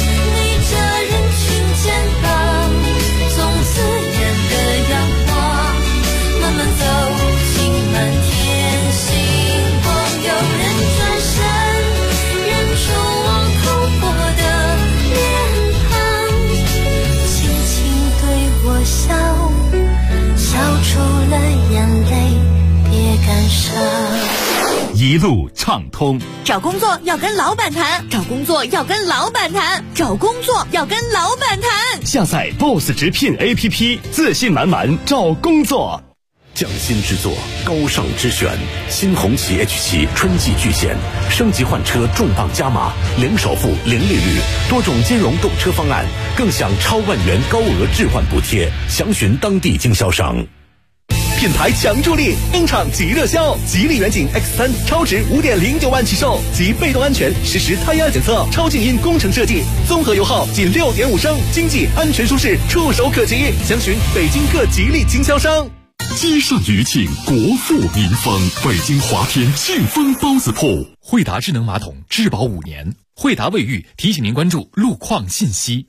一路畅通。 找工作要跟老板谈，找工作要跟老板谈，找工作要跟老板谈。 下载 BOSS 直聘 APP， 自信满满找工作。匠心之作，高尚之选，新红旗 H7 春季巨献，升级换车重磅加码，零首付、零利率，多种金融购车方案，更享超万元高额置换补贴，详询当地经销商。 品牌强助力，工厂即热销，吉利远景 X3 超值5.09万起售，及被动安全实时胎压检测，超静音工程设计，综合油耗仅6.5升，经济安全舒适，触手可及。详询北京各吉利经销商。 积善余庆，国富民丰。北京华天庆丰包子铺， 惠达智能马桶质保5年。惠达卫浴提醒您关注路况信息。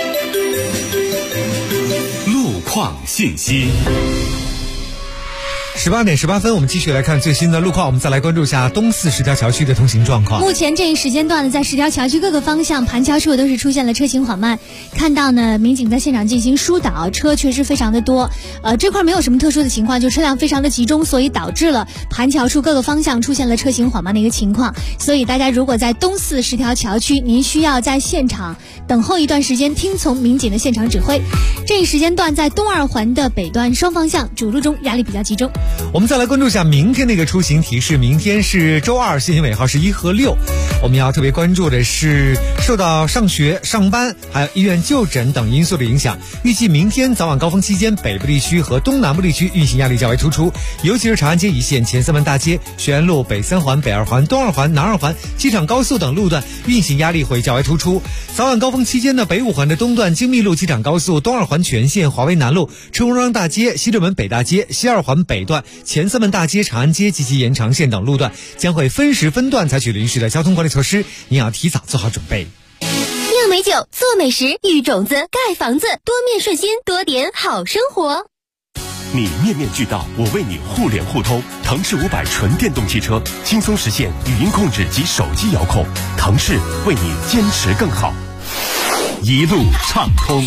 路况信息。 18点18分，我们继续来看最新的路况。我们再来关注一下东四十条桥区的通行状况。 目前这一时间段呢，在10条桥区各个方向盘桥处都是出现了车行缓慢。看到呢，民警在现场进行疏导，车确实非常的多。这块没有什么特殊的情况，就车辆非常的集中，所以导致了盘桥处各个方向出现了车行缓慢的一个情况。所以大家如果在东四10条桥区，您需要在现场等候一段时间，听从民警的现场指挥。这一时间段在东二环的北段双方向主路中压力比较集中。 我们再来关注一下明天的一个出行提示。明天是周二，限行尾号是1和6。我们要特别关注的是受到上学、上班还有医院就诊等因素的影响，预计明天早晚高峰期间，北部地区和东南部地区运行压力较为突出，尤其是长安街一线、前3门大街、学院路、北3环、北2环、东2环、南2环、机场高速等路段运行压力会较为突出。早晚高峰期间的北5环的东段、精密路、机场高速、东2环全线、华为南路、春红庄大街、西直门北大街、西2环北段、前3门大街、长安街及其延长线等路段将会分时分段采取临时的交通管理措施，您要提早做好准备。 酿美酒，做美食，育种子，盖房子，多面顺心，多点好生活。 你面面俱到，我为你互联互通。腾势500纯电动汽车，轻松实现语音控制及手机遥控。腾势为你坚持更好，一路畅通。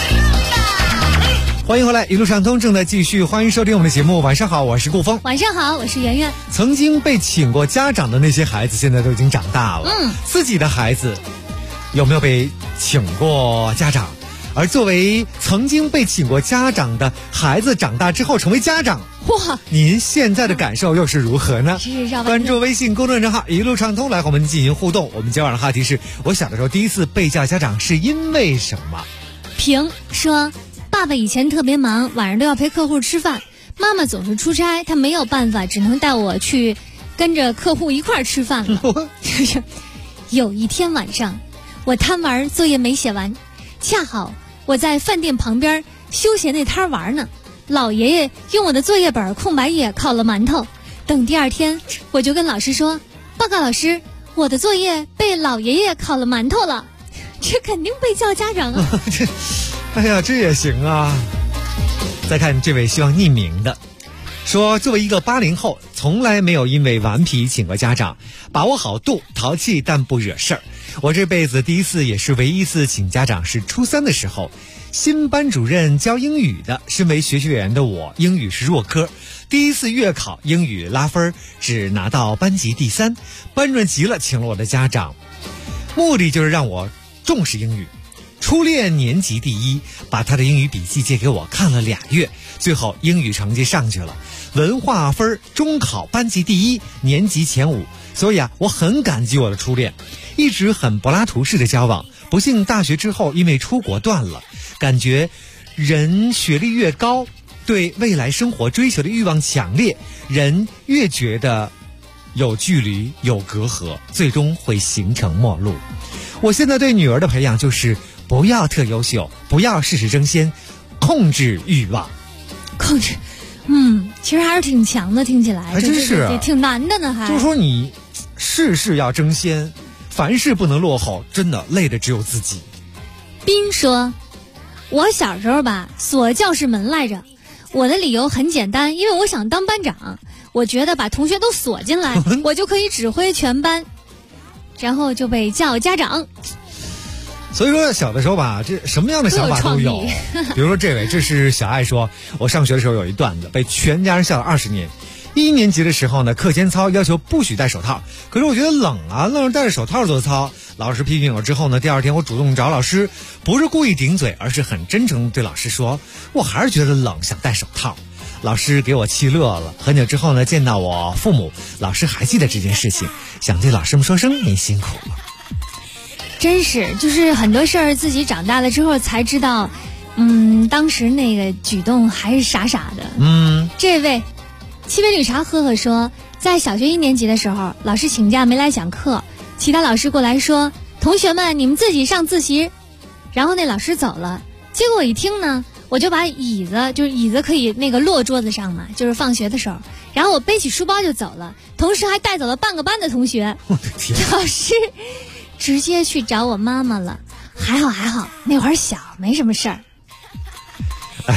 欢迎回来，一路畅通正在继续，欢迎收听我们的节目。晚上好，我是顾峰。 晚上好，我是圆圆。 曾经被请过家长的那些孩子，现在都已经长大了。自己的孩子有没有被请过家长？而作为曾经被请过家长的孩子，长大之后成为家长， 哇， 您现在的感受又是如何呢？关注微信公众账号一路畅通来和我们进行互动。我们今晚的话题是，我小的时候第一次被叫家长是因为什么？ 平说，爸爸以前特别忙，晚上都要陪客户吃饭，妈妈总是出差，他没有办法，只能带我去跟着客户一块儿吃饭了。有一天晚上，我贪玩作业没写完，恰好我在饭店旁边休闲那摊玩呢，老爷爷用我的作业本空白页烤了馒头。等第二天，我就跟老师说，报告老师，我的作业被老爷爷烤了馒头了。这肯定被叫家长啊。 哎呀，这也行啊。再看这位希望匿名的说，作为一个80后，从来没有因为顽皮请过家长，把握好度，淘气但不惹事儿。我这辈子第一次也是唯一一次请家长是初3的时候，新班主任教英语的，身为学员的我，英语是弱科，第一次月考英语拉分只拿到班级第3，班主任急了，请了我的家长，目的就是让我重视英语。初恋年级第1，把他的英语笔记借给我看了2月，最后英语成绩上去了，文化分中考班级第1，年级前5。所以我很感激我的初恋，一直很柏拉图式的交往。不幸大学之后因为出国断了，感觉人学历越高，对未来生活追求的欲望强烈，人越觉得有距离有隔阂，最终会形成陌路。我现在对女儿的培养就是不要特优秀，不要事事争先，控制欲望。 控制，其实还是挺强的，听起来还真是啊， 挺难的呢。还就是说你事事要争先，凡事不能落后，真的累的只有自己。 斌说，我小时候吧锁教室门来着，我的理由很简单，因为我想当班长，我觉得把同学都锁进来我就可以指挥全班，然后就被叫家长。 所以说小的时候吧，这什么样的想法都有。比如说这位，这是小爱说，我上学的时候有一段子，被全家人笑了20年。1年级的时候呢，课间操要求不许戴手套，可是我觉得冷啊，愣是戴着手套做操。老师批评我之后呢，第2天我主动找老师，不是故意顶嘴，而是很真诚对老师说，我还是觉得冷，想戴手套。老师给我气乐了。很久之后呢，见到我父母，老师还记得这件事情，想对老师们说声您辛苦了。 真是，就是很多事儿自己长大了之后才知道，当时那个举动还是傻傻的。这位七杯绿茶呵呵说，在小学1年级的时候，老师请假没来讲课，其他老师过来说，同学们你们自己上自习。然后那老师走了，结果我一听呢，我就把椅子可以那个落桌子上嘛，就是放学的时候，然后我背起书包就走了，同时还带走了半个班的同学。 我的天！ 老师直接去找我妈妈了，还好，那会儿小，没什么事儿。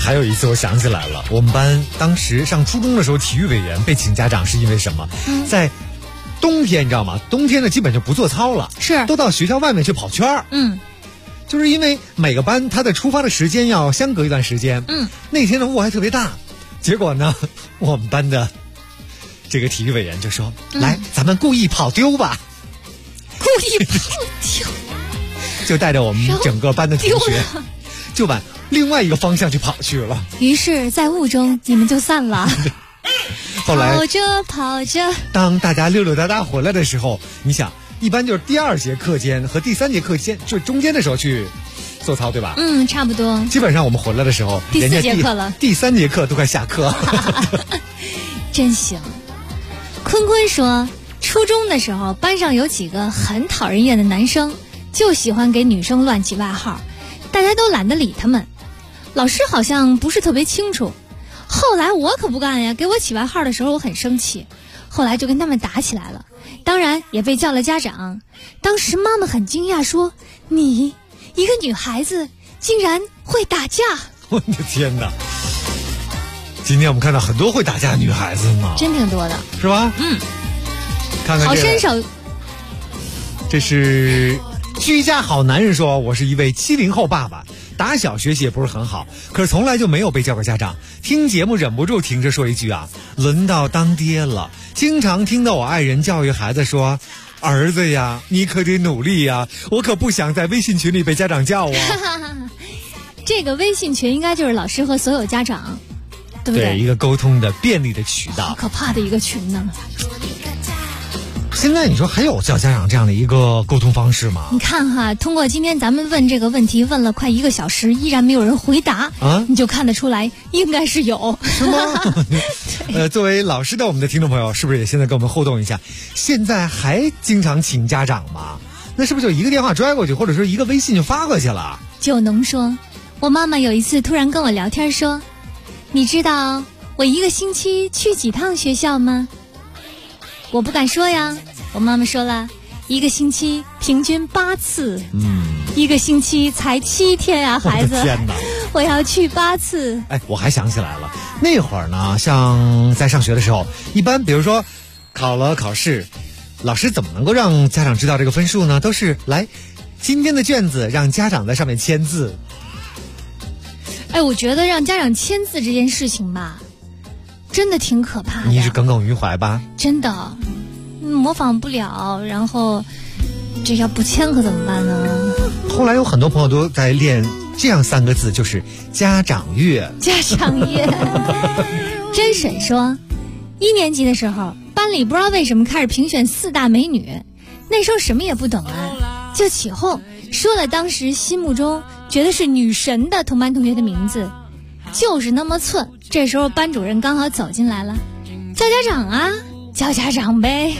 还有一次我想起来了，我们班当时上初中的时候，体育委员被请家长是因为什么？在冬天你知道吗？冬天呢基本就不做操了， 是都到学校外面去跑圈儿。就是因为每个班他的出发的时间要相隔一段时间。那天的雾还特别大，结果呢，我们班的这个体育委员就说：“来，咱们故意跑丢吧。” 故意跑丢， 就带着我们整个班的同学，就往另外一个方向去跑去了。 于是，在雾中你们就散了。 后来跑着跑着， 当大家溜溜达达回来的时候，你想，一般就是第2节课间和第3节课间，就中间的时候去做操，对吧？ 差不多。 基本上我们回来的时候， 第4节课了， 第3节课都快下课。 真行。坤坤说，初中的时候，班上有几个很讨人厌的男生，就喜欢给女生乱起外号，大家都懒得理他们。老师好像不是特别清楚。后来我可不干呀，给我起外号的时候我很生气，后来就跟他们打起来了，当然也被叫了家长。当时妈妈很惊讶说：“你一个女孩子竟然会打架！” 我的天哪！今天我们看到很多会打架的女孩子嘛， 真挺多的， 是吧？看看好身手。 这是居家好男人说，我是一位70后爸爸，打小学习也不是很好，可是从来就没有被叫过家长。听节目忍不住停着说一句啊，轮到当爹了。经常听到我爱人教育孩子说，儿子呀，你可得努力呀，我可不想在微信群里被家长叫啊。 这个微信群应该就是老师和所有家长，对不对？ 对，一个沟通的便利的渠道。 好可怕的一个群呢。 现在你说还有叫家长这样的一个沟通方式吗？ 你看哈，通过今天咱们问这个问题问了快1个小时，依然没有人回答啊，你就看得出来应该是有， 是吗？作为老师的我们的听众朋友，是不是也现在跟我们互动一下？现在还经常请家长吗？那是不是就一个电话拽过去，或者说一个微信就发过去了？ 就能说，我妈妈有一次突然跟我聊天说，你知道我1个星期去几趟学校吗？我不敢说呀，我妈妈说了，1个星期平均8次，1个星期才7天呀，孩子， 天哪， 我要去8次。 哎，我还想起来了，那会儿呢，像在上学的时候，一般比如说考了考试，老师怎么能够让家长知道这个分数呢？都是来今天的卷子让家长在上面签字。 哎，我觉得让家长签字这件事情吧，真的挺可怕的。 你是耿耿于怀吧？ 真的，模仿不了，然后这要不签可怎么办呢？ 后来有很多朋友都在练这样3个字，就是家长月。 家长月。真婶说，1年级的时候，班里不知道为什么开始评选4大美女，那时候什么也不懂啊，就起哄说了当时心目中觉得是女神的同班同学的名字，就是那么寸。这时候班主任刚好走进来了，叫家长啊，叫家长呗。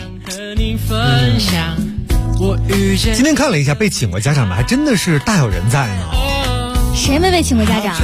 今天看了一下被请过家长的还真的是大有人在呢。 谁没被请过家长？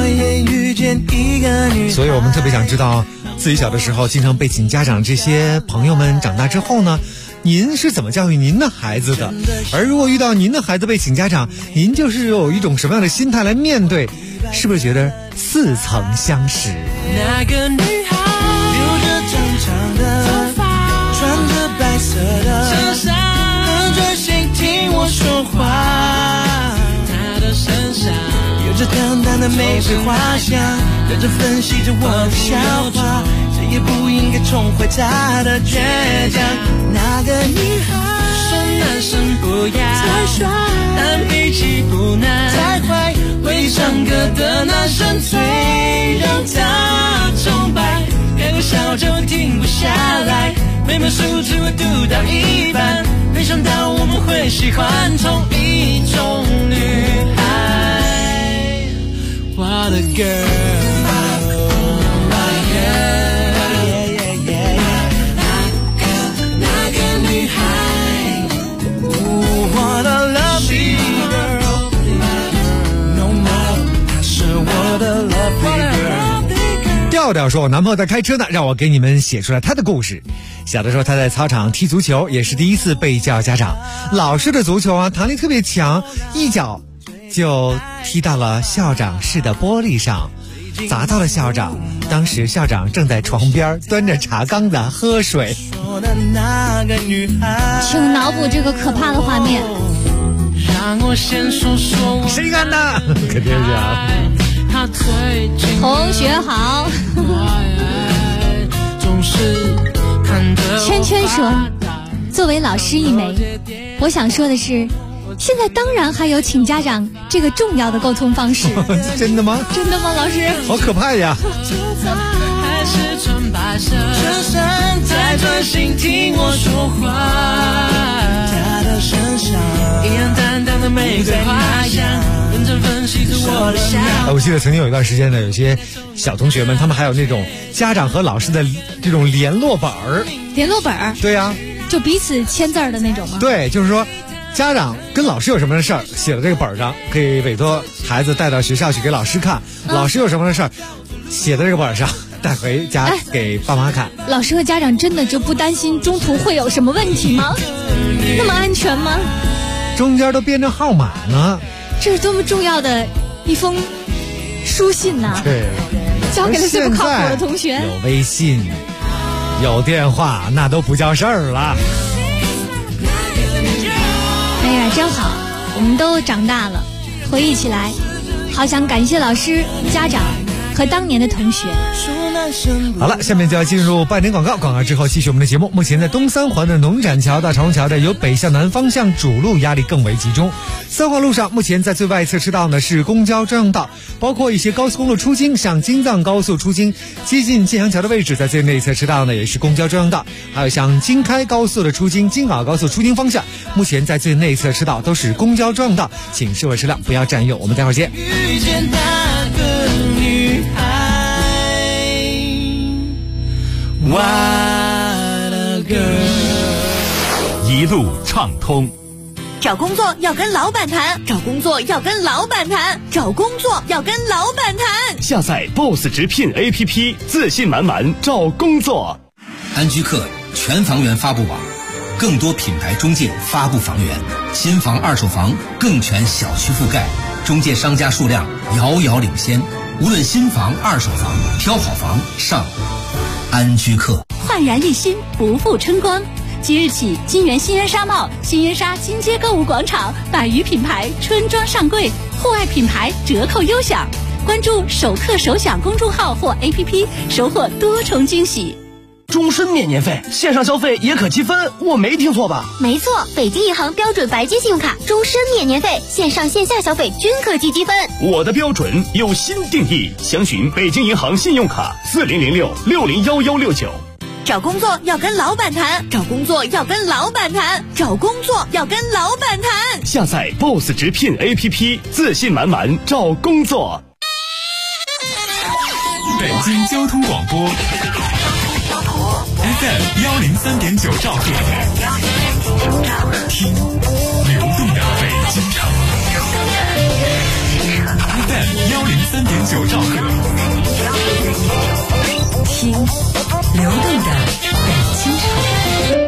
所以我们特别想知道自己小的时候经常被请家长这些朋友们长大之后呢，您是怎么教育您的孩子的？而如果遇到您的孩子被请家长，您就是有一种什么样的心态来面对？是不是觉得似曾相识？ 那个女孩留着长长的头发，穿着白色的衬衫，跟着谁听我说话？她的身上有着淡淡的玫瑰花香，跟着分析着我的笑话，谁也不应该宠坏她的倔强。那个女孩说男生不要太帅，但脾气不难太坏，会唱歌的男生最让她崇拜，开个笑就停不下来，每本书只会读到一半，没想到我们会喜欢同一种女孩。What a girl， 那个女孩 What a lovely girl， No no， 是我的 lovely girl。 调调说，我男朋友在开车呢，让我给你们写出来他的故事。小的时候他在操场踢足球，也是第一次被叫家长。老师的足球啊，弹力特别强，一脚就踢到了校长室的玻璃上。 砸到了校长。当时校长正在床边端着茶缸子喝水。 请脑补这个可怕的画面。 谁干的？肯定是啊。 同学好。圈圈说，作为老师一枚，我想说的是，现在当然还有请家长这个重要的沟通方式。 真的吗？ 真的吗，老师？ 好可怕呀！我记得曾经有一段时间呢，有些小同学们他们还有那种家长和老师的这种联络本儿。 联络本儿？ 对呀， 就彼此签字的那种吗？ 对，就是说家长跟老师有什么事儿写了这个本上，可以委托孩子带到学校去给老师看。老师有什么事儿写在这个本上，带回家给爸妈看。 老师和家长真的就不担心中途会有什么问题吗？那么安全吗？ 中间都编着号码呢。 这是多么重要的一封书信呐！ 对， 交给了最不靠谱的同学。 有微信，有电话，那都不叫事儿了。 哎呀，真好，我们都长大了，回忆起来，好想感谢老师、家长和当年的同学。 好了，下面就要进入半点广告，广告之后继续我们的节目。目前在东三环的农展桥到长虹桥的由北向南方向主路压力更为集中。三环路上目前在最外侧车道呢是公交专用道，包括一些高速公路出京，像京藏高速出京接近建阳桥的位置，在最内侧车道呢也是公交专用道，还有像京开高速的出京、京港高速出京方向，目前在最内侧车道都是公交专用道，请社会车辆不要占用。我们待会儿见。 遇见那个女孩 What a girl， 一路畅通。 找工作要跟老板谈，找工作要跟老板谈，找工作要跟老板谈。 下载 BOSS 直聘 APP， 自信满满找工作。 安居客全房源发布网，更多品牌中介发布房源，新房二手房更全小区覆盖，中介商家数量遥遥领先。无论新房二手房，挑好房上安居客。 焕然一新，不负春光。即日起，金源新源沙贸、新源沙金街购物广场100余品牌春装上柜，户外品牌折扣优享。关注首客首享公众号或 APP， 收获多重惊喜。 终身免年费，线上消费也可积分，我没听错吧？ 没错，北京银行标准白金信用卡终身免年费，线上线下消费均可积积分。 我的标准有新定义，详询北京银行信用卡4006601169。 找工作要跟老板谈，找工作要跟老板谈，找工作要跟老板谈。 下载 BOSS 直聘 APP， 自信满满找工作。 北京交通广播 FM 103.9兆赫，听流动的北京城。FM 103.9兆赫， 听流动的北京城。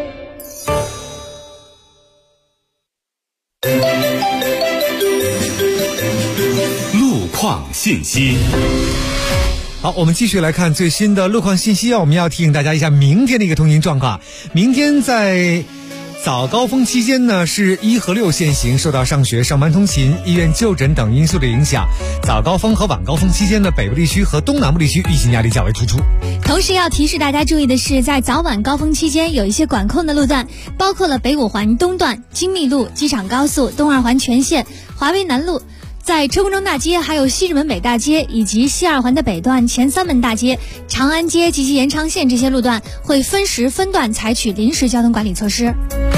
路况信息。 好，我们继续来看最新的路况信息。我们要提醒大家一下明天的一个通行状况。明天在早高峰期间呢，是1和6限行，受到上学、上班通勤、医院就诊等因素的影响。早高峰和晚高峰期间呢，北部地区和东南部地区疫情压力较为突出。 同时要提示大家注意的是，在早晚高峰期间有一些管控的路段，包括了北五环东段、金密路、机场高速、东二环全线、华威南路。在车公庄大街、还有西直门北大街以及西二环的北段、前三门大街、长安街及其延长线这些路段，会分时分段采取临时交通管理措施。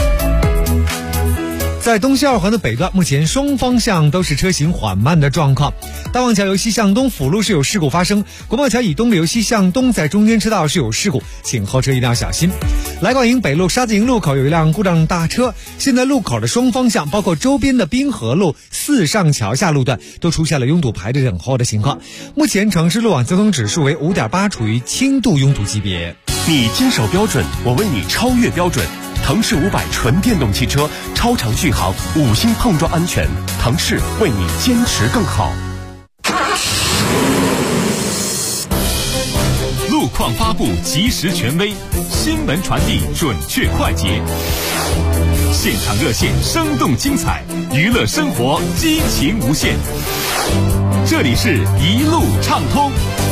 在东西二环的北段，目前双方向都是车行缓慢的状况。大望桥由西向东辅路是有事故发生，国贸桥以东由西向东在中间车道是有事故，请后车一定要小心。来广营北路沙子营路口有一辆故障大车，现在路口的双方向包括周边的滨河路、四上桥下路段都出现了拥堵排队等候的情况。目前城市路网交通指数为5.8，处于轻度拥堵级别。 你坚守标准，我为你超越标准。腾势500纯电动汽车，超长续航，5星碰撞安全，腾势为你坚持更好。 况发布及时权威，新闻传递准确快捷。现场热线生动精彩，娱乐生活激情无限。这里是一路畅通。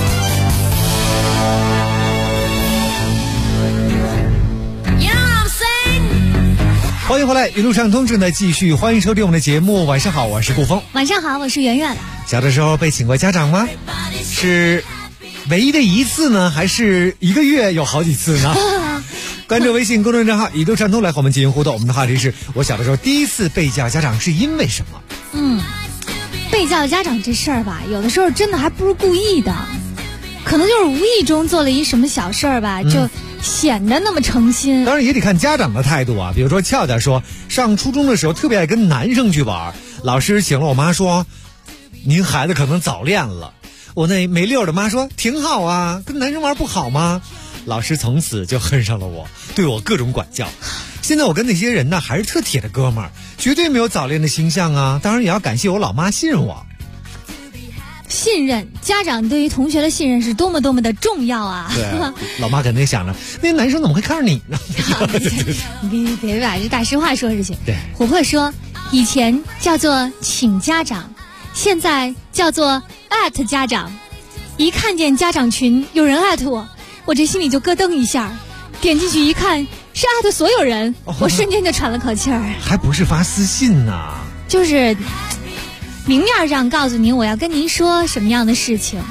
欢迎回来，一路畅通正在继续，欢迎收听我们的节目。晚上好，我是顾峰。 晚上好，我是圆圆。 小的时候被请过家长吗？是唯一的一次呢，还是一个月有好几次呢？关注微信公众账号一路畅通来和我们进行互动。我们的话题是我小的时候第一次被叫家长是因为什么？ 被叫家长这事儿吧，有的时候真的还不是故意的，可能就是无意中做了一什么小事儿吧，就显得那么诚心。 当然也得看家长的态度啊。比如说俏俏说，上初中的时候特别爱跟男生去玩，老师请了我妈说，您孩子可能早恋了。我那没溜的妈说，挺好啊，跟男生玩不好吗？老师从此就恨上了我，对我各种管教。现在我跟那些人呢还是特铁的哥们儿，绝对没有早恋的倾向啊。当然也要感谢我老妈信任我。 信任，家长对于同学的信任是多么多么的重要啊！ 对啊，老妈肯定想着，那些男生怎么会看上你呢？ 你别把这大实话说出去。 对， 琥珀说，以前叫做请家长，现在叫做@家长。一看见家长群有人@我，我这心里就咯噔一下，点进去一看是@所有人，我瞬间就喘了口气儿。 还不是发私信呢， 就是明面上告诉您我要跟您说什么样的事情。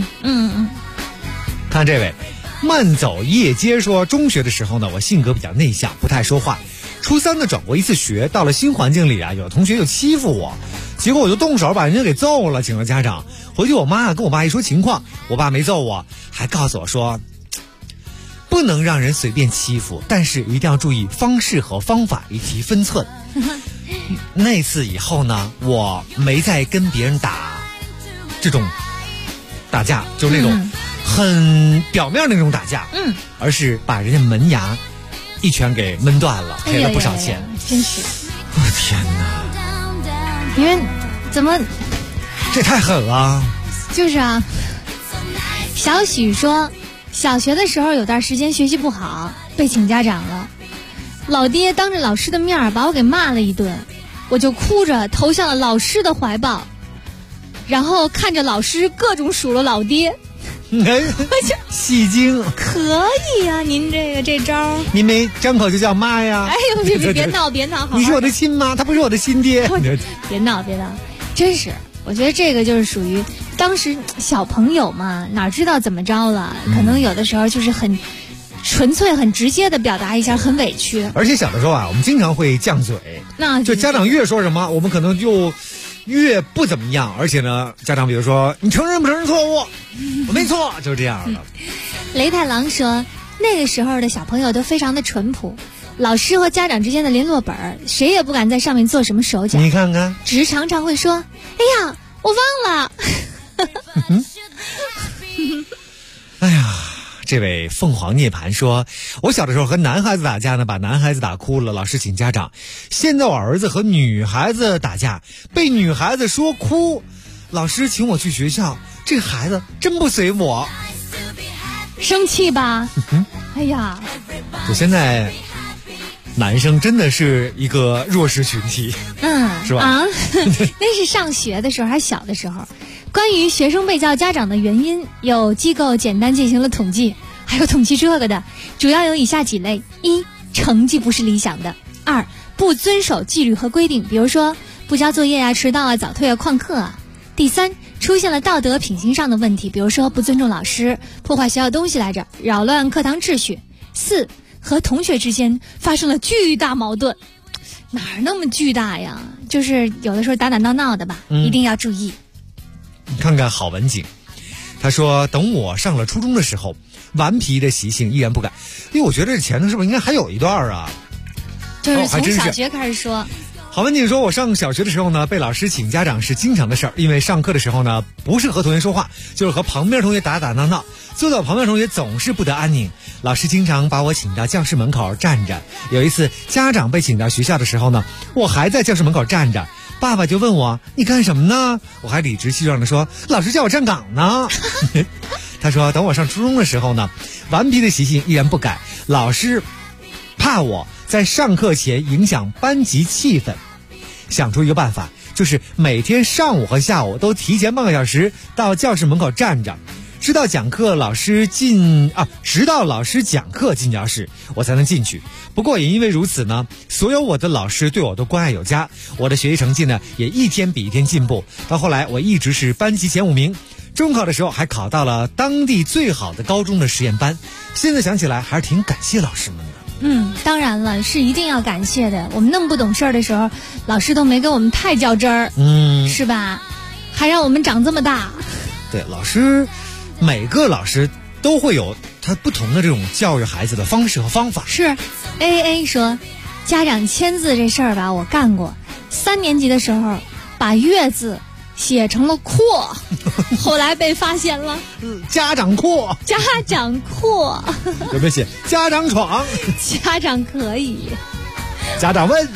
看这位慢走夜街说，中学的时候呢，我性格比较内向，不太说话。初3呢转过一次学，到了新环境里啊，有同学就欺负我，结果我就动手把人家给揍了，请了家长。回去我妈跟我爸一说情况，我爸没揍我，还告诉我说，不能让人随便欺负，但是一定要注意方式和方法以及分寸。那次以后呢，我没再跟别人打这种打架，就那种很表面那种打架，而是把人家门牙一拳给闷断了，赔了不少钱。 真是， 我的天哪！ 你们怎么？ 这太狠了。 就是啊，小许说，小学的时候有段时间学习不好，被请家长了。老爹当着老师的面把我给骂了一顿，我就哭着投向了老师的怀抱，然后看着老师各种数落老爹。 戏精可以啊，您这招， 您没张口就叫妈呀！ 哎呦，别闹别闹， 你是我的亲妈，他不是我的亲爹。 别闹，真是，我觉得这个就是属于当时小朋友嘛，哪知道怎么着了，可能有的时候就是很纯粹、很直接的表达一下，很委屈。 而且小的时候啊，我们经常会犟嘴， 那就家长越说什么，我们可能就越不怎么样。而且呢，家长比如说你承认不承认错误，我没错，就是这样的。 雷太郎说，那个时候的小朋友都非常的淳朴，老师和家长之间的联络本，谁也不敢在上面做什么手脚。 你看看， 只是常常会说，哎呀，我忘了。 哎呀。这位凤凰涅槃说，我小的时候和男孩子打架呢，把男孩子打哭了，老师请家长。现在我儿子和女孩子打架，被女孩子说哭，老师请我去学校，这孩子真不随我， 生气吧？哎呀， 就现在男生真的是一个弱势群体，是吧？ 啊，那是上学的时候还小的时候。关于学生被叫家长的原因，有机构简单进行了统计，还有统计这个的，主要有以下几类：一、成绩不是理想的；二、不遵守纪律和规定，比如说不交作业啊、迟到啊、早退啊、旷课啊；第三，出现了道德品行上的问题，比如说不尊重老师、破坏学校东西来着、扰乱课堂秩序；四、和同学之间发生了巨大矛盾，哪儿那么巨大呀？就是有的时候打打闹闹的吧，一定要注意。 看看郝文景，他说等我上了初中的时候，顽皮的习性依然不改。因为我觉得这前头是不是应该还有一段啊？ 就是从小学开始说。 郝文景说，我上小学的时候呢，被老师请家长是经常的事儿。因为上课的时候呢，不是和同学说话，就是和旁边同学打打闹闹，坐在我旁边同学总是不得安宁。老师经常把我请到教室门口站着。有一次家长被请到学校的时候呢，我还在教室门口站着。爸爸就问我，你干什么呢？我还理直气壮地说，老师叫我站岗呢。 他说等我上初中的时候呢，顽皮的习性依然不改，老师怕我在上课前影响班级气氛，想出一个办法，就是每天上午和下午都提前半个小时到教室门口站着，直到老师讲课进教室，我才能进去。不过也因为如此呢，所有我的老师对我都关爱有加，我的学习成绩呢也一天比一天进步。到后来我一直是班级前5名，中考的时候还考到了当地最好的高中的实验班。现在想起来还是挺感谢老师们的。 当然了，是一定要感谢的。我们那么不懂事儿的时候，老师都没跟我们太较真儿，是吧？还让我们长这么大。 对，每个老师都会有他不同的这种教育孩子的方式和方法。 是 AA 说，家长签字这事儿吧，我干过。3年级的时候把月字写成了阔，后来被发现了。 家长阔， 有没有写家长闯？ 家长可以， 家长问，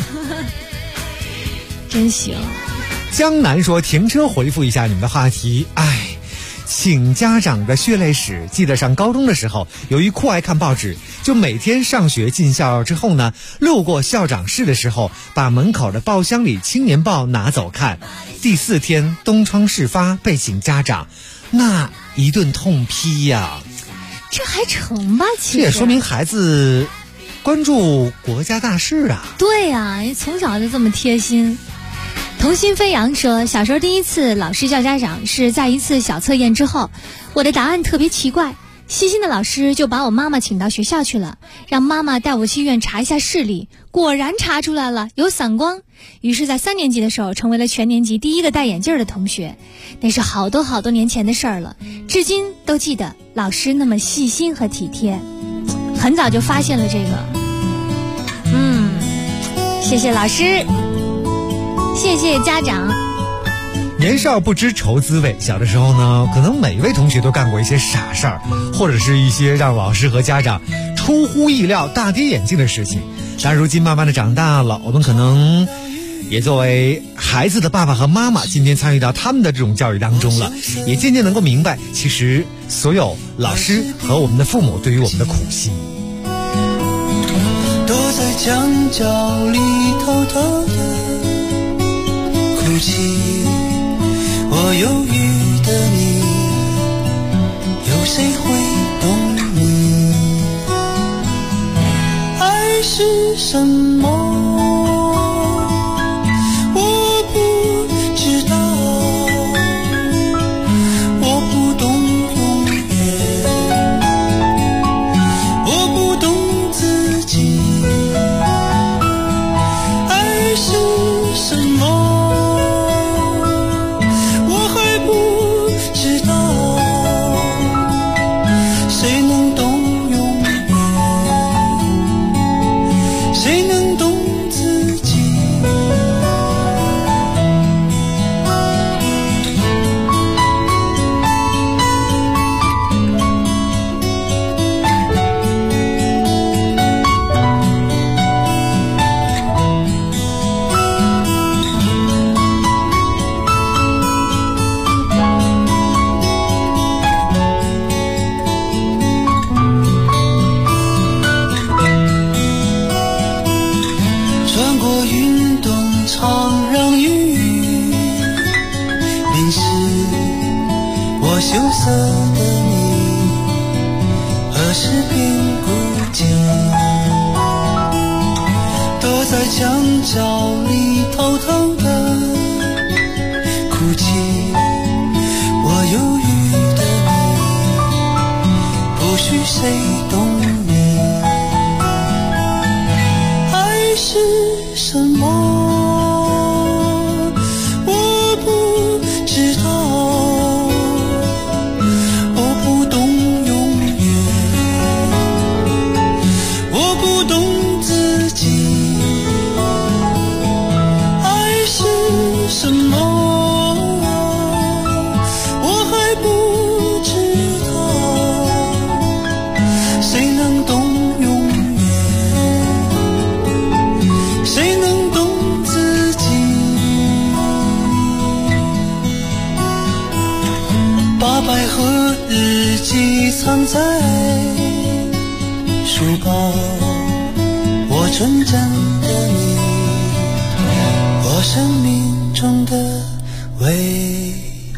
真行。 江南说，停车回复一下你们的话题。请家长的血泪史，记得上高中的时候，由于酷爱看报纸，就每天上学进校之后呢，路过校长室的时候，把门口的报箱里青年报拿走看。第4天东窗事发，被请家长，那一顿痛批呀。 这还成吧？其实这也说明孩子关注国家大事啊。 对呀，从小就这么贴心。童心飞扬说，小时候第一次老师叫家长是在一次小测验之后，我的答案特别奇怪，细心的老师就把我妈妈请到学校去了，让妈妈带我去医院查一下视力，果然查出来了，有散光。于是在3年级的时候成为了全年级第一个戴眼镜的同学。那是好多年前的事儿了，至今都记得老师那么细心和体贴，很早就发现了这个。谢谢老师，谢谢家长。 年少不知愁滋味，小的时候呢，可能每一位同学都干过一些傻事儿，或者是一些让老师和家长出乎意料大跌眼镜的事情。但如今慢慢的长大了，我们可能也作为孩子的爸爸和妈妈，今天参与到他们的这种教育当中了，也渐渐能够明白，其实所有老师和我们的父母对于我们的苦心。 躲在墙角里偷偷的哭泣，我犹豫的你，有谁会懂你？爱是什么？我不知道，我不懂永远，我不懂自己。爱是什么？羞涩的你，何时变不见？躲在墙角里偷偷的哭泣，我犹豫的你，不许谁懂你。爱是什么？我不知道。 藏在书包，我纯真的你，我生命中的唯一。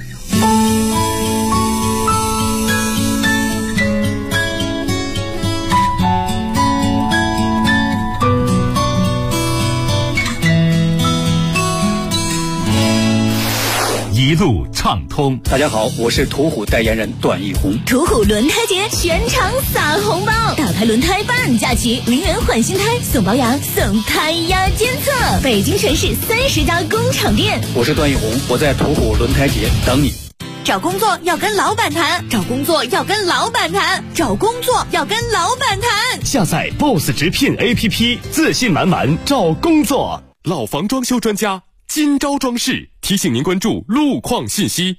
一路畅通。 大家好，我是途虎代言人段奕宏。 途虎轮胎节全场撒红包，打胎轮胎半价起，0元换新胎，送保养，送胎压监测。北京全市30家工厂店。 我是段奕宏，我在途虎轮胎节等你。 找工作要跟老板谈，找工作要跟老板谈，找工作要跟老板谈。 下载 BOSS 直聘 APP， 自信满满找工作。 老房装修专家金招装饰提醒您关注路况信息。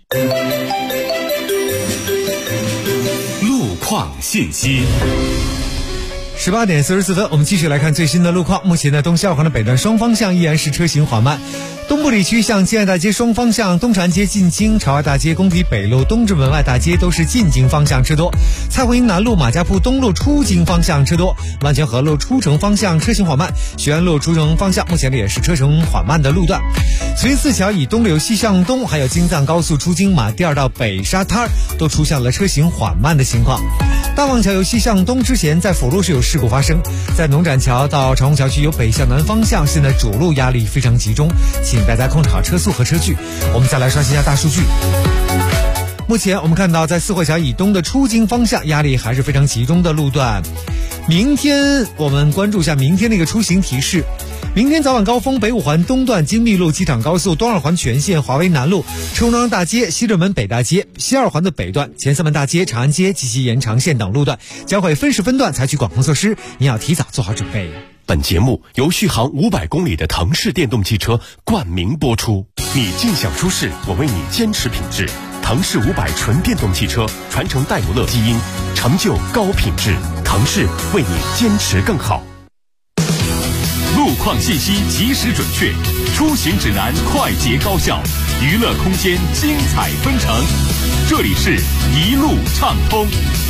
路况信息。 18点44分，我们继续来看最新的路况。目前呢，东西二环的北段双方向依然是车行缓慢。东部地区向建爱大街双方向、东长安街进京、朝外大街、工体北路、东直门外大街都是进京方向车多。蔡胡营南路、马家铺东路出京方向车多。万泉河路出城方向车行缓慢。学院路出城方向目前呢也是车程缓慢的路段。慈云寺桥以东流西向东，还有京藏高速出京马第二道北沙滩都出现了车行缓慢的情况。大望桥由西向东之前，在辅路是有事故发生，在农展桥到长虹桥区由北向南方向，现在主路压力非常集中，请大家控制好车速和车距。我们再来刷新一下大数据。目前我们看到，在四惠桥以东的出京方向压力还是非常集中的路段。明天我们关注一下明天的一个出行提示。明天早晚高峰，北五环东段金密路、机场高速、东二环全线、华为南路、中央大街、西直门北大街、西二环的北段、前三门大街、长安街及其延长线等路段将会分时分段采取管控措施，你要提早做好准备。 本节目由续航500公里的腾势电动汽车冠名播出。你尽享舒适，我为你坚持品质。腾势500纯电动汽车传承戴姆勒基因，成就高品质。腾势为你坚持更好。 路况信息及时准确，出行指南快捷高效，娱乐空间精彩纷呈。这里是一路畅通。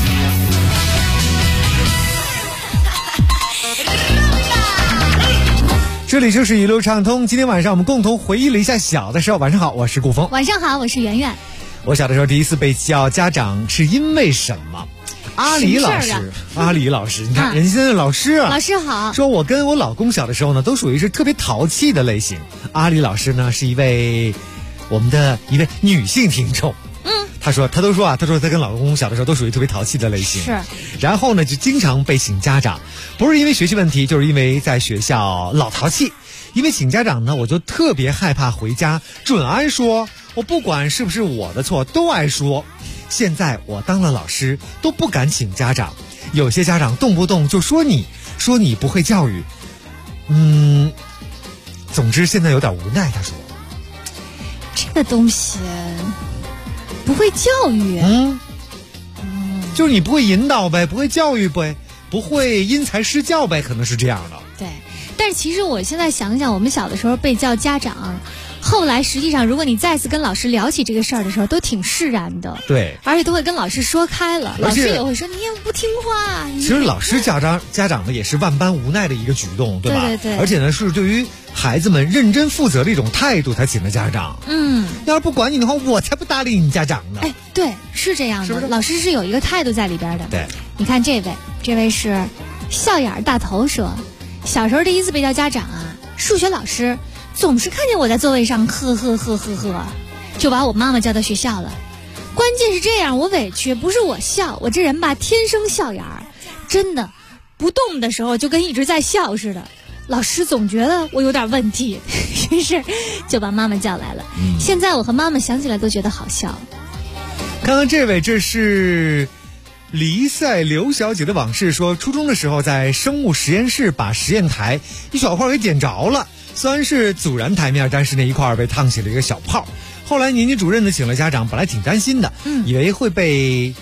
这里就是一路畅通。今天晚上我们共同回忆了一下小的时候。晚上好，我是顾峰。 晚上好，我是圆圆。 我小的时候第一次被叫家长是因为什么？阿里老师，阿里老师，你看人家现在老师啊， 老师好。 说我跟我老公小的时候呢，都属于是特别淘气的类型。阿里老师呢，是我们的一位女性听众。他说他跟老公小的时候都属于特别淘气的类型。 是。然后呢，就经常被请家长，不是因为学习问题，就是因为在学校老淘气。因为请家长呢，我就特别害怕回家准挨说，我不管是不是我的错都挨说。现在我当了老师，都不敢请家长，有些家长动不动就说你不会教育。总之现在有点无奈。他说这个东西不会教育， 就是你不会引导呗，不会教育呗，不会因材施教呗，可能是这样的。 对，但是其实我现在想想，我们小的时候被叫家长，后来实际上如果你再次跟老师聊起这个事儿的时候，都挺释然的。 对， 而且都会跟老师说开了，老师也会说你也不听话。 其实老师家长呢也是万般无奈的一个举动，对吧？ 对对对。 而且呢是对于孩子们认真负责的一种态度才请的家长。要是不管你的话，我才不搭理你家长呢。 哎，对，是这样的，是不是？老师是有一个态度在里边的。 对， 你看这位是笑眼大头说，小时候第一次被叫家长啊，数学老师总是看见我在座位上呵，就把我妈妈叫到学校了。关键是这样，我委屈，不是我笑，我这人吧天生笑眼儿，真的不动的时候就跟一直在笑似的。老师总觉得我有点问题，于是就把妈妈叫来了。现在我和妈妈想起来都觉得好笑。 看看这位，这是黎塞刘小姐的往事，说初中的时候在生物实验室把实验台一小块给点着了，虽然是阻燃台面，但是那一块被烫起了一个小泡。后来年级主任呢请了家长，本来挺担心的，以为会被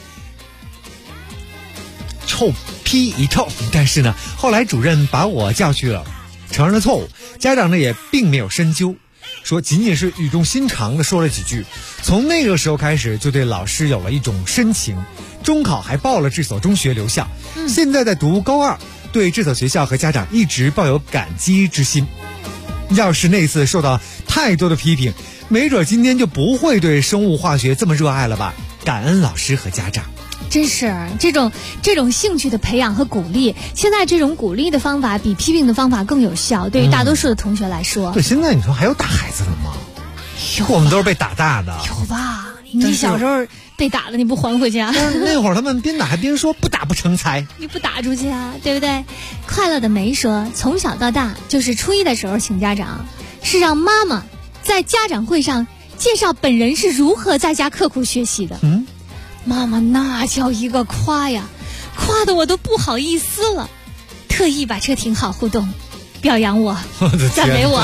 臭批一通，但是呢后来主任把我叫去了，承认了错误，家长呢也并没有深究，说仅仅是语重心长的说了几句。从那个时候开始就对老师有了一种深情， 中考还报了这所中学留校，现在在读高2，对这所学校和家长一直抱有感激之心。要是那次受到太多的批评，没准今天就不会对生物化学这么热爱了吧。感恩老师和家长。 真是这种兴趣的培养和鼓励，现在这种鼓励的方法比批评的方法更有效，对于大多数的同学来说。 对，现在你说还有打孩子的吗？我们都是被打大的。 有吧？你小时候被打的你不还回去啊？ 那会儿他们边打还边说不打不成才， 你不打出去啊，对不对？快乐的梅说，从小到大就是初一的时候请家长，是让妈妈在家长会上介绍本人是如何在家刻苦学习的。妈妈那叫一个夸呀，夸得我都不好意思了，特意把车停好互动，表扬我，赞美我。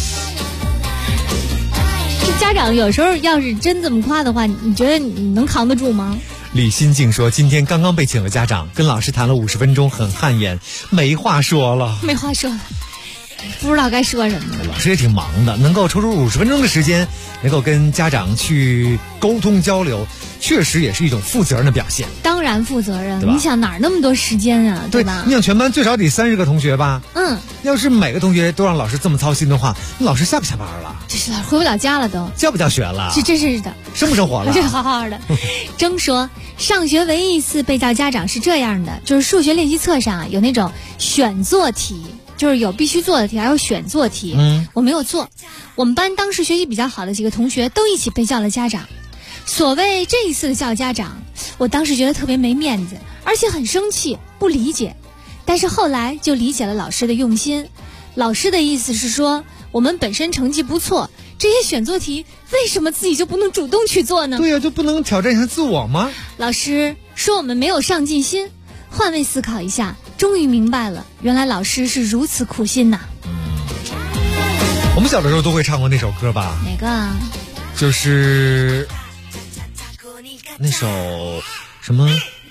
这家长有时候要是真这么夸的话，你觉得你能扛得住吗？ 李新静说，今天刚刚被请了家长，跟老师谈了50分钟，很汗颜，没话说了，不知道该说什么。老师也挺忙的，能够抽出50分钟的时间，能够跟家长去沟通交流，确实也是一种负责任的表现。 当然负责任，你想哪儿那么多时间啊，对吧？ 你想全班最少得30个同学吧？要是每个同学都让老师这么操心的话，那老师下不下班了？ 这是回不了家了都。 教不教学了？ 这真是的。 生不生活了？ 这好好的。征说，上学唯一一次被叫家长是这样的，就是数学练习册上有那种选做题。就是有必须做的题，还有选做题。我没有做。我们班当时学习比较好的几个同学都一起被叫了家长。所谓这一次的叫家长，我当时觉得特别没面子，而且很生气，不理解。但是后来就理解了老师的用心。老师的意思是说，我们本身成绩不错，这些选做题为什么自己就不能主动去做呢？ 对呀，就不能挑战一下自我吗？ 老师说我们没有上进心。换位思考一下，终于明白了，原来老师是如此苦心呐。 我们小的时候都会唱过那首歌吧？ 哪个啊？ 就是那首什么？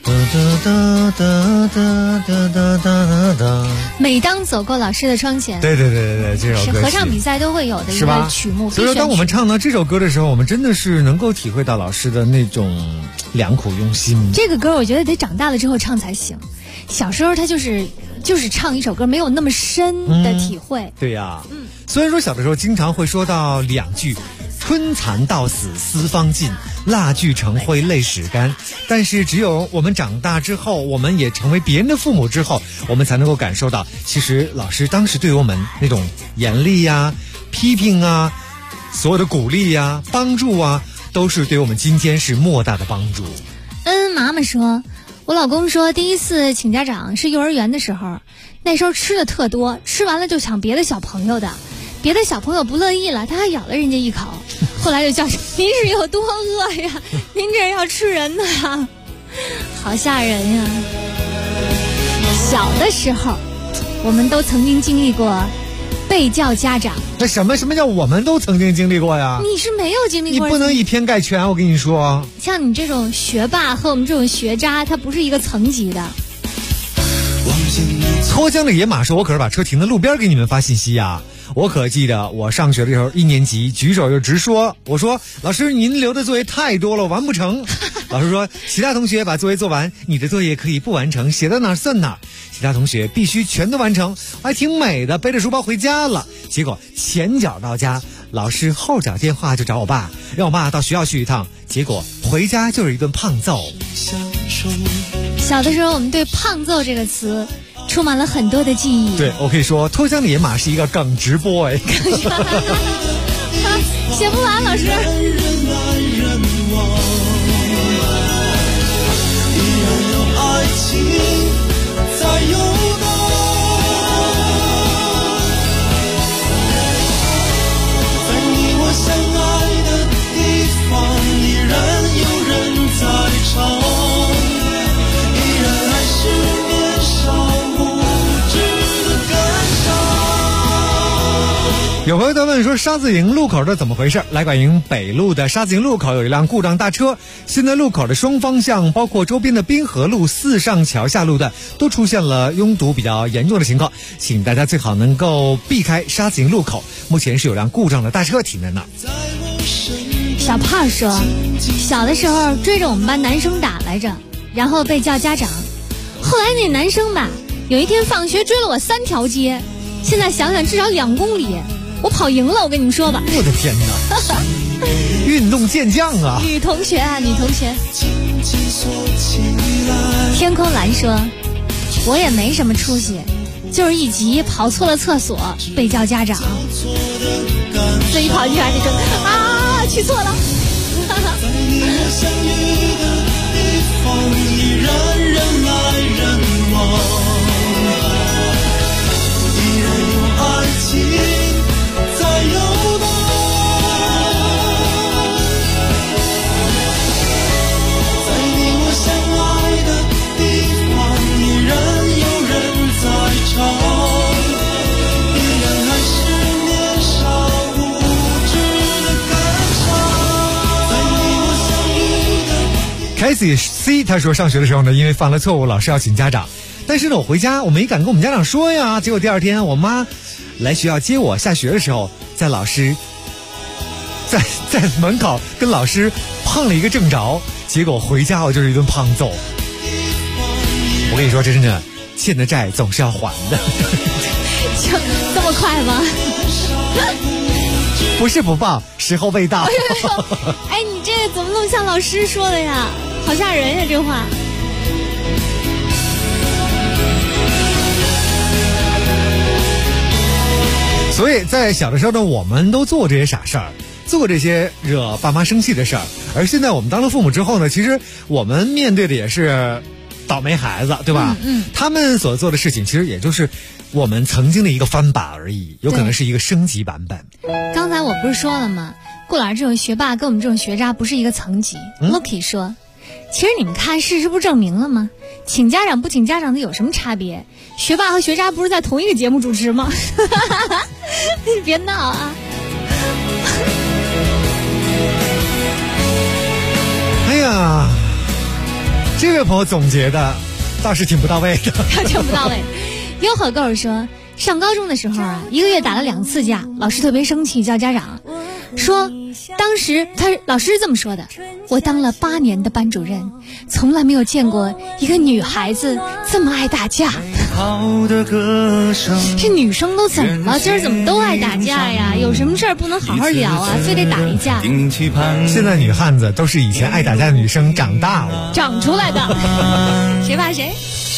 每当走过老师的窗前。 对，这首歌合唱比赛都会有的一个曲目。 所以说，当我们唱到这首歌的时候，我们真的是能够体会到老师的那种良苦用心。 这个歌我觉得得长大了之后唱才行，小时候他就是唱一首歌，没有那么深的体会。 对呀，虽然说小的时候经常会说到2句。春蚕到死丝方尽，蜡炬成灰泪始干。但是只有我们长大之后，我们也成为别人的父母之后，我们才能够感受到，其实老师当时对我们那种严厉呀、批评啊、所有的鼓励呀、帮助啊，都是对我们今天是莫大的帮助。 妈妈说，我老公说第一次请家长是幼儿园的时候，那时候吃的特多，吃完了就抢别的小朋友的。别的小朋友不乐意了，他还咬了人家一口，后来就叫您是有多饿呀？您这要吃人呐，好吓人呀！小的时候，我们都曾经经历过被叫家长。 那什么叫我们都曾经经历过呀？ 你是没有经历过， 你不能以偏概全。我跟你说， 像你这种学霸和我们这种学渣，他不是一个层级的。 脱缰的野马说，我可是把车停在路边给你们发信息呀。我可记得我上学的时候，1年级举手就直说，我说老师您留的作业太多了，完不成。老师说其他同学把作业做完，你的作业可以不完成，写到哪儿算哪儿。其他同学必须全都完成，还挺美的，背着书包回家了。结果前脚到家，老师后脚电话就找我爸，让我爸到学校去一趟。结果回家就是一顿胖揍。 小的时候我们对胖揍这个词充满了很多的记忆。 对，我可以说脱缰的野马是一个梗直播哎。 写不完，老师。 依然有爱情在游动，在你我相爱的地方，依然有人在唱。 有朋友在问说，沙子营路口的怎么回事？来广营北路的沙子营路口有一辆故障大车，现在路口的双方向包括周边的滨河路、四上桥下路段都出现了拥堵比较严重的情况，请大家最好能够避开沙子营路口，目前是有辆故障的大车停在那儿。 小胖说，小的时候追着我们班男生打来着， 然后被叫家长。后来那男生吧，有一天放学追了我3条街，现在想想至少2公里，我跑赢了，我跟你们说吧。 我的天哪，运动健将啊！ 女同学啊，女同学。天空蓝说，我也没什么出息，就是一急跑错了厕所被叫家长，所以跑进来那个啊，去错了。 依然人来人往，依然有爱情在游荡，在你我相爱的地方，依然有人在唱，依然还是年少无知的感伤，在你我相遇的凯西 C 他说上学的时候呢，因为犯了错误，老师要请家长，但是呢我回家我没敢跟我们家长说呀，结果第2天我妈来学校接我下学的时候，在门口跟老师碰了一个正着，结果回家我就是一顿胖揍。我跟你说真的，欠的债总是要还的。 就这么快吗？ 不是不报，时候未到。 哎，你这个怎么那么像老师说的呀？好吓人呀，这话。 所以在小的时候呢，我们都做这些傻事儿，做这些惹爸妈生气的事儿。而现在我们当了父母之后呢，其实我们面对的也是倒霉孩子，对吧？他们所做的事情其实也就是我们曾经的一个翻版而已，有可能是一个升级版本。 刚才我不是说了吗？顾老师这种学霸跟我们这种学渣不是一个层级。Lucky 说，其实你们看事实不是证明了吗？请家长不请家长的有什么差别？学霸和学渣不是在同一个节目主持吗？你别闹啊！ 哎呀，这位朋友总结的倒是挺不到位的。 挺不到位。优和狗说，上高中的时候啊，1个月打了2次架，老师特别生气，叫家长。说当时老师是这么说的，我当了8年的班主任，从来没有见过一个女孩子这么爱打架。这女生都怎么了？今儿怎么都爱打架呀？有什么事儿不能好好聊啊，非得打一架？ 现在女汉子都是以前爱打架的女生长大了长出来的。谁怕谁？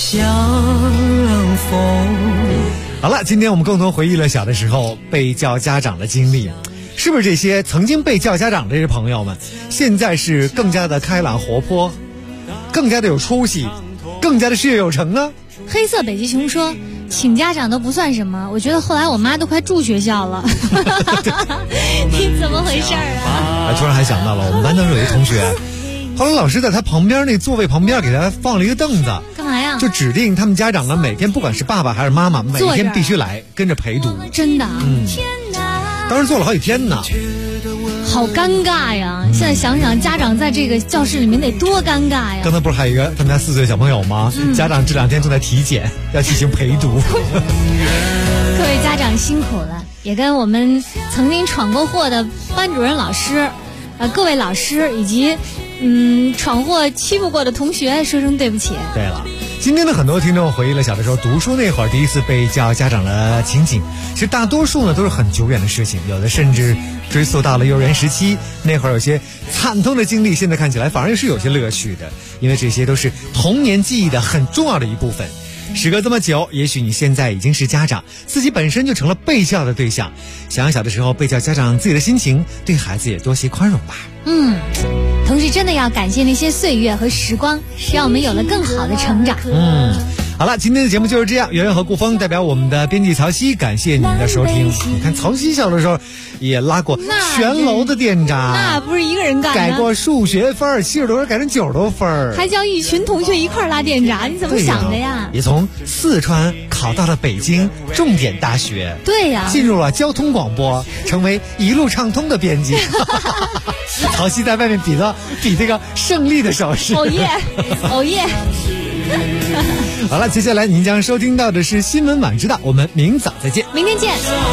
好了，今天我们共同回忆了小的时候被叫家长的经历。是不是这些曾经被叫家长的这些朋友们，现在是更加的开朗活泼，更加的有出息，更加的事业有成呢？ 黑色北极熊说，请家长都不算什么，我觉得后来我妈都快住学校了。你怎么回事啊？ 突然还想到了，我们班当中有一同学，后来老师在他旁边那座位旁边给他放了一个凳子， 干嘛呀？ 就指定他们家长呢每天不管是爸爸还是妈妈，每天必须来跟着陪读。 真的？ 当时坐了好几天呢， 好尴尬呀！现在想想，家长在这个教室里面得多尴尬呀！ 刚才不是还有一个他们家4岁的小朋友吗？家长这2天正在体检，要进行陪读。 各位家长辛苦了，也跟我们曾经闯过祸的班主任老师，各位老师以及闯祸欺负过的同学说声对不起。 对了。今天的很多听众回忆了小的时候读书那会儿第一次被叫家长的情景，其实大多数呢都是很久远的事情，有的甚至追溯到了幼儿园时期，那会儿有些惨痛的经历，现在看起来反而是有些乐趣的，因为这些都是童年记忆的很重要的一部分。时隔这么久，也许你现在已经是家长，自己本身就成了被叫的对象，想小的时候被叫家长自己的心情，对孩子也多些宽容吧。 同时真的要感谢那些岁月和时光，让我们有了更好的成长。 好了，今天的节目就是这样。圆圆和顾峰代表我们的编辑曹曦，感谢你们的收听。你看曹曦小的时候也拉过全楼的电闸， 那不是一个人干的， 改过数学分，70多分改成90多分， 还叫一群同学一块拉电闸，你怎么想的呀？ 也从四川考到了北京重点大学， 对呀， 进入了交通广播，成为一路畅通的编辑。曹曦在外面比这个胜利的手势。 哦耶，哦耶。 好了，接下来您将收听到的是新闻晚知道，我们明早再见， 明天见。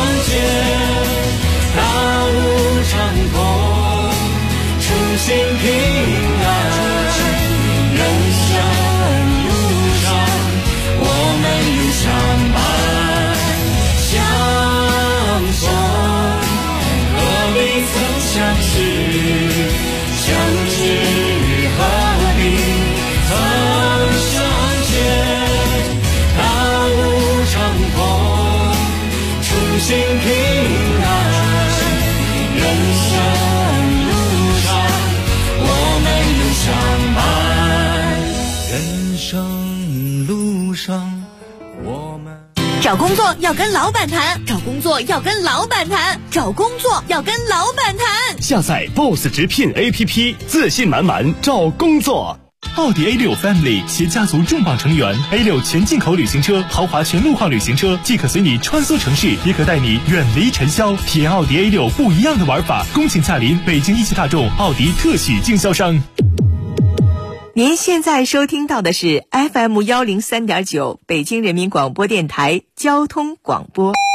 大路畅通，初心平安，人生相识，相知何必曾相见？大路长空，初心平安。人生路上，我们有相伴。人生路上，我们。 找工作要跟老板谈，找工作要跟老板谈，找工作要跟老板谈。 下载 BOSS 直聘 APP， 自信满满找工作。 奥迪 A6 Family 携家族重磅成员 A6 全进口旅行车、豪华全路况旅行车，既可随你穿梭城市，也可带你远离尘嚣，体验奥迪 A6 不一样的玩法。恭请驾临北京一汽大众奥迪特许经销商。 您现在收听到的是 FM103.9 北京人民广播电台交通广播。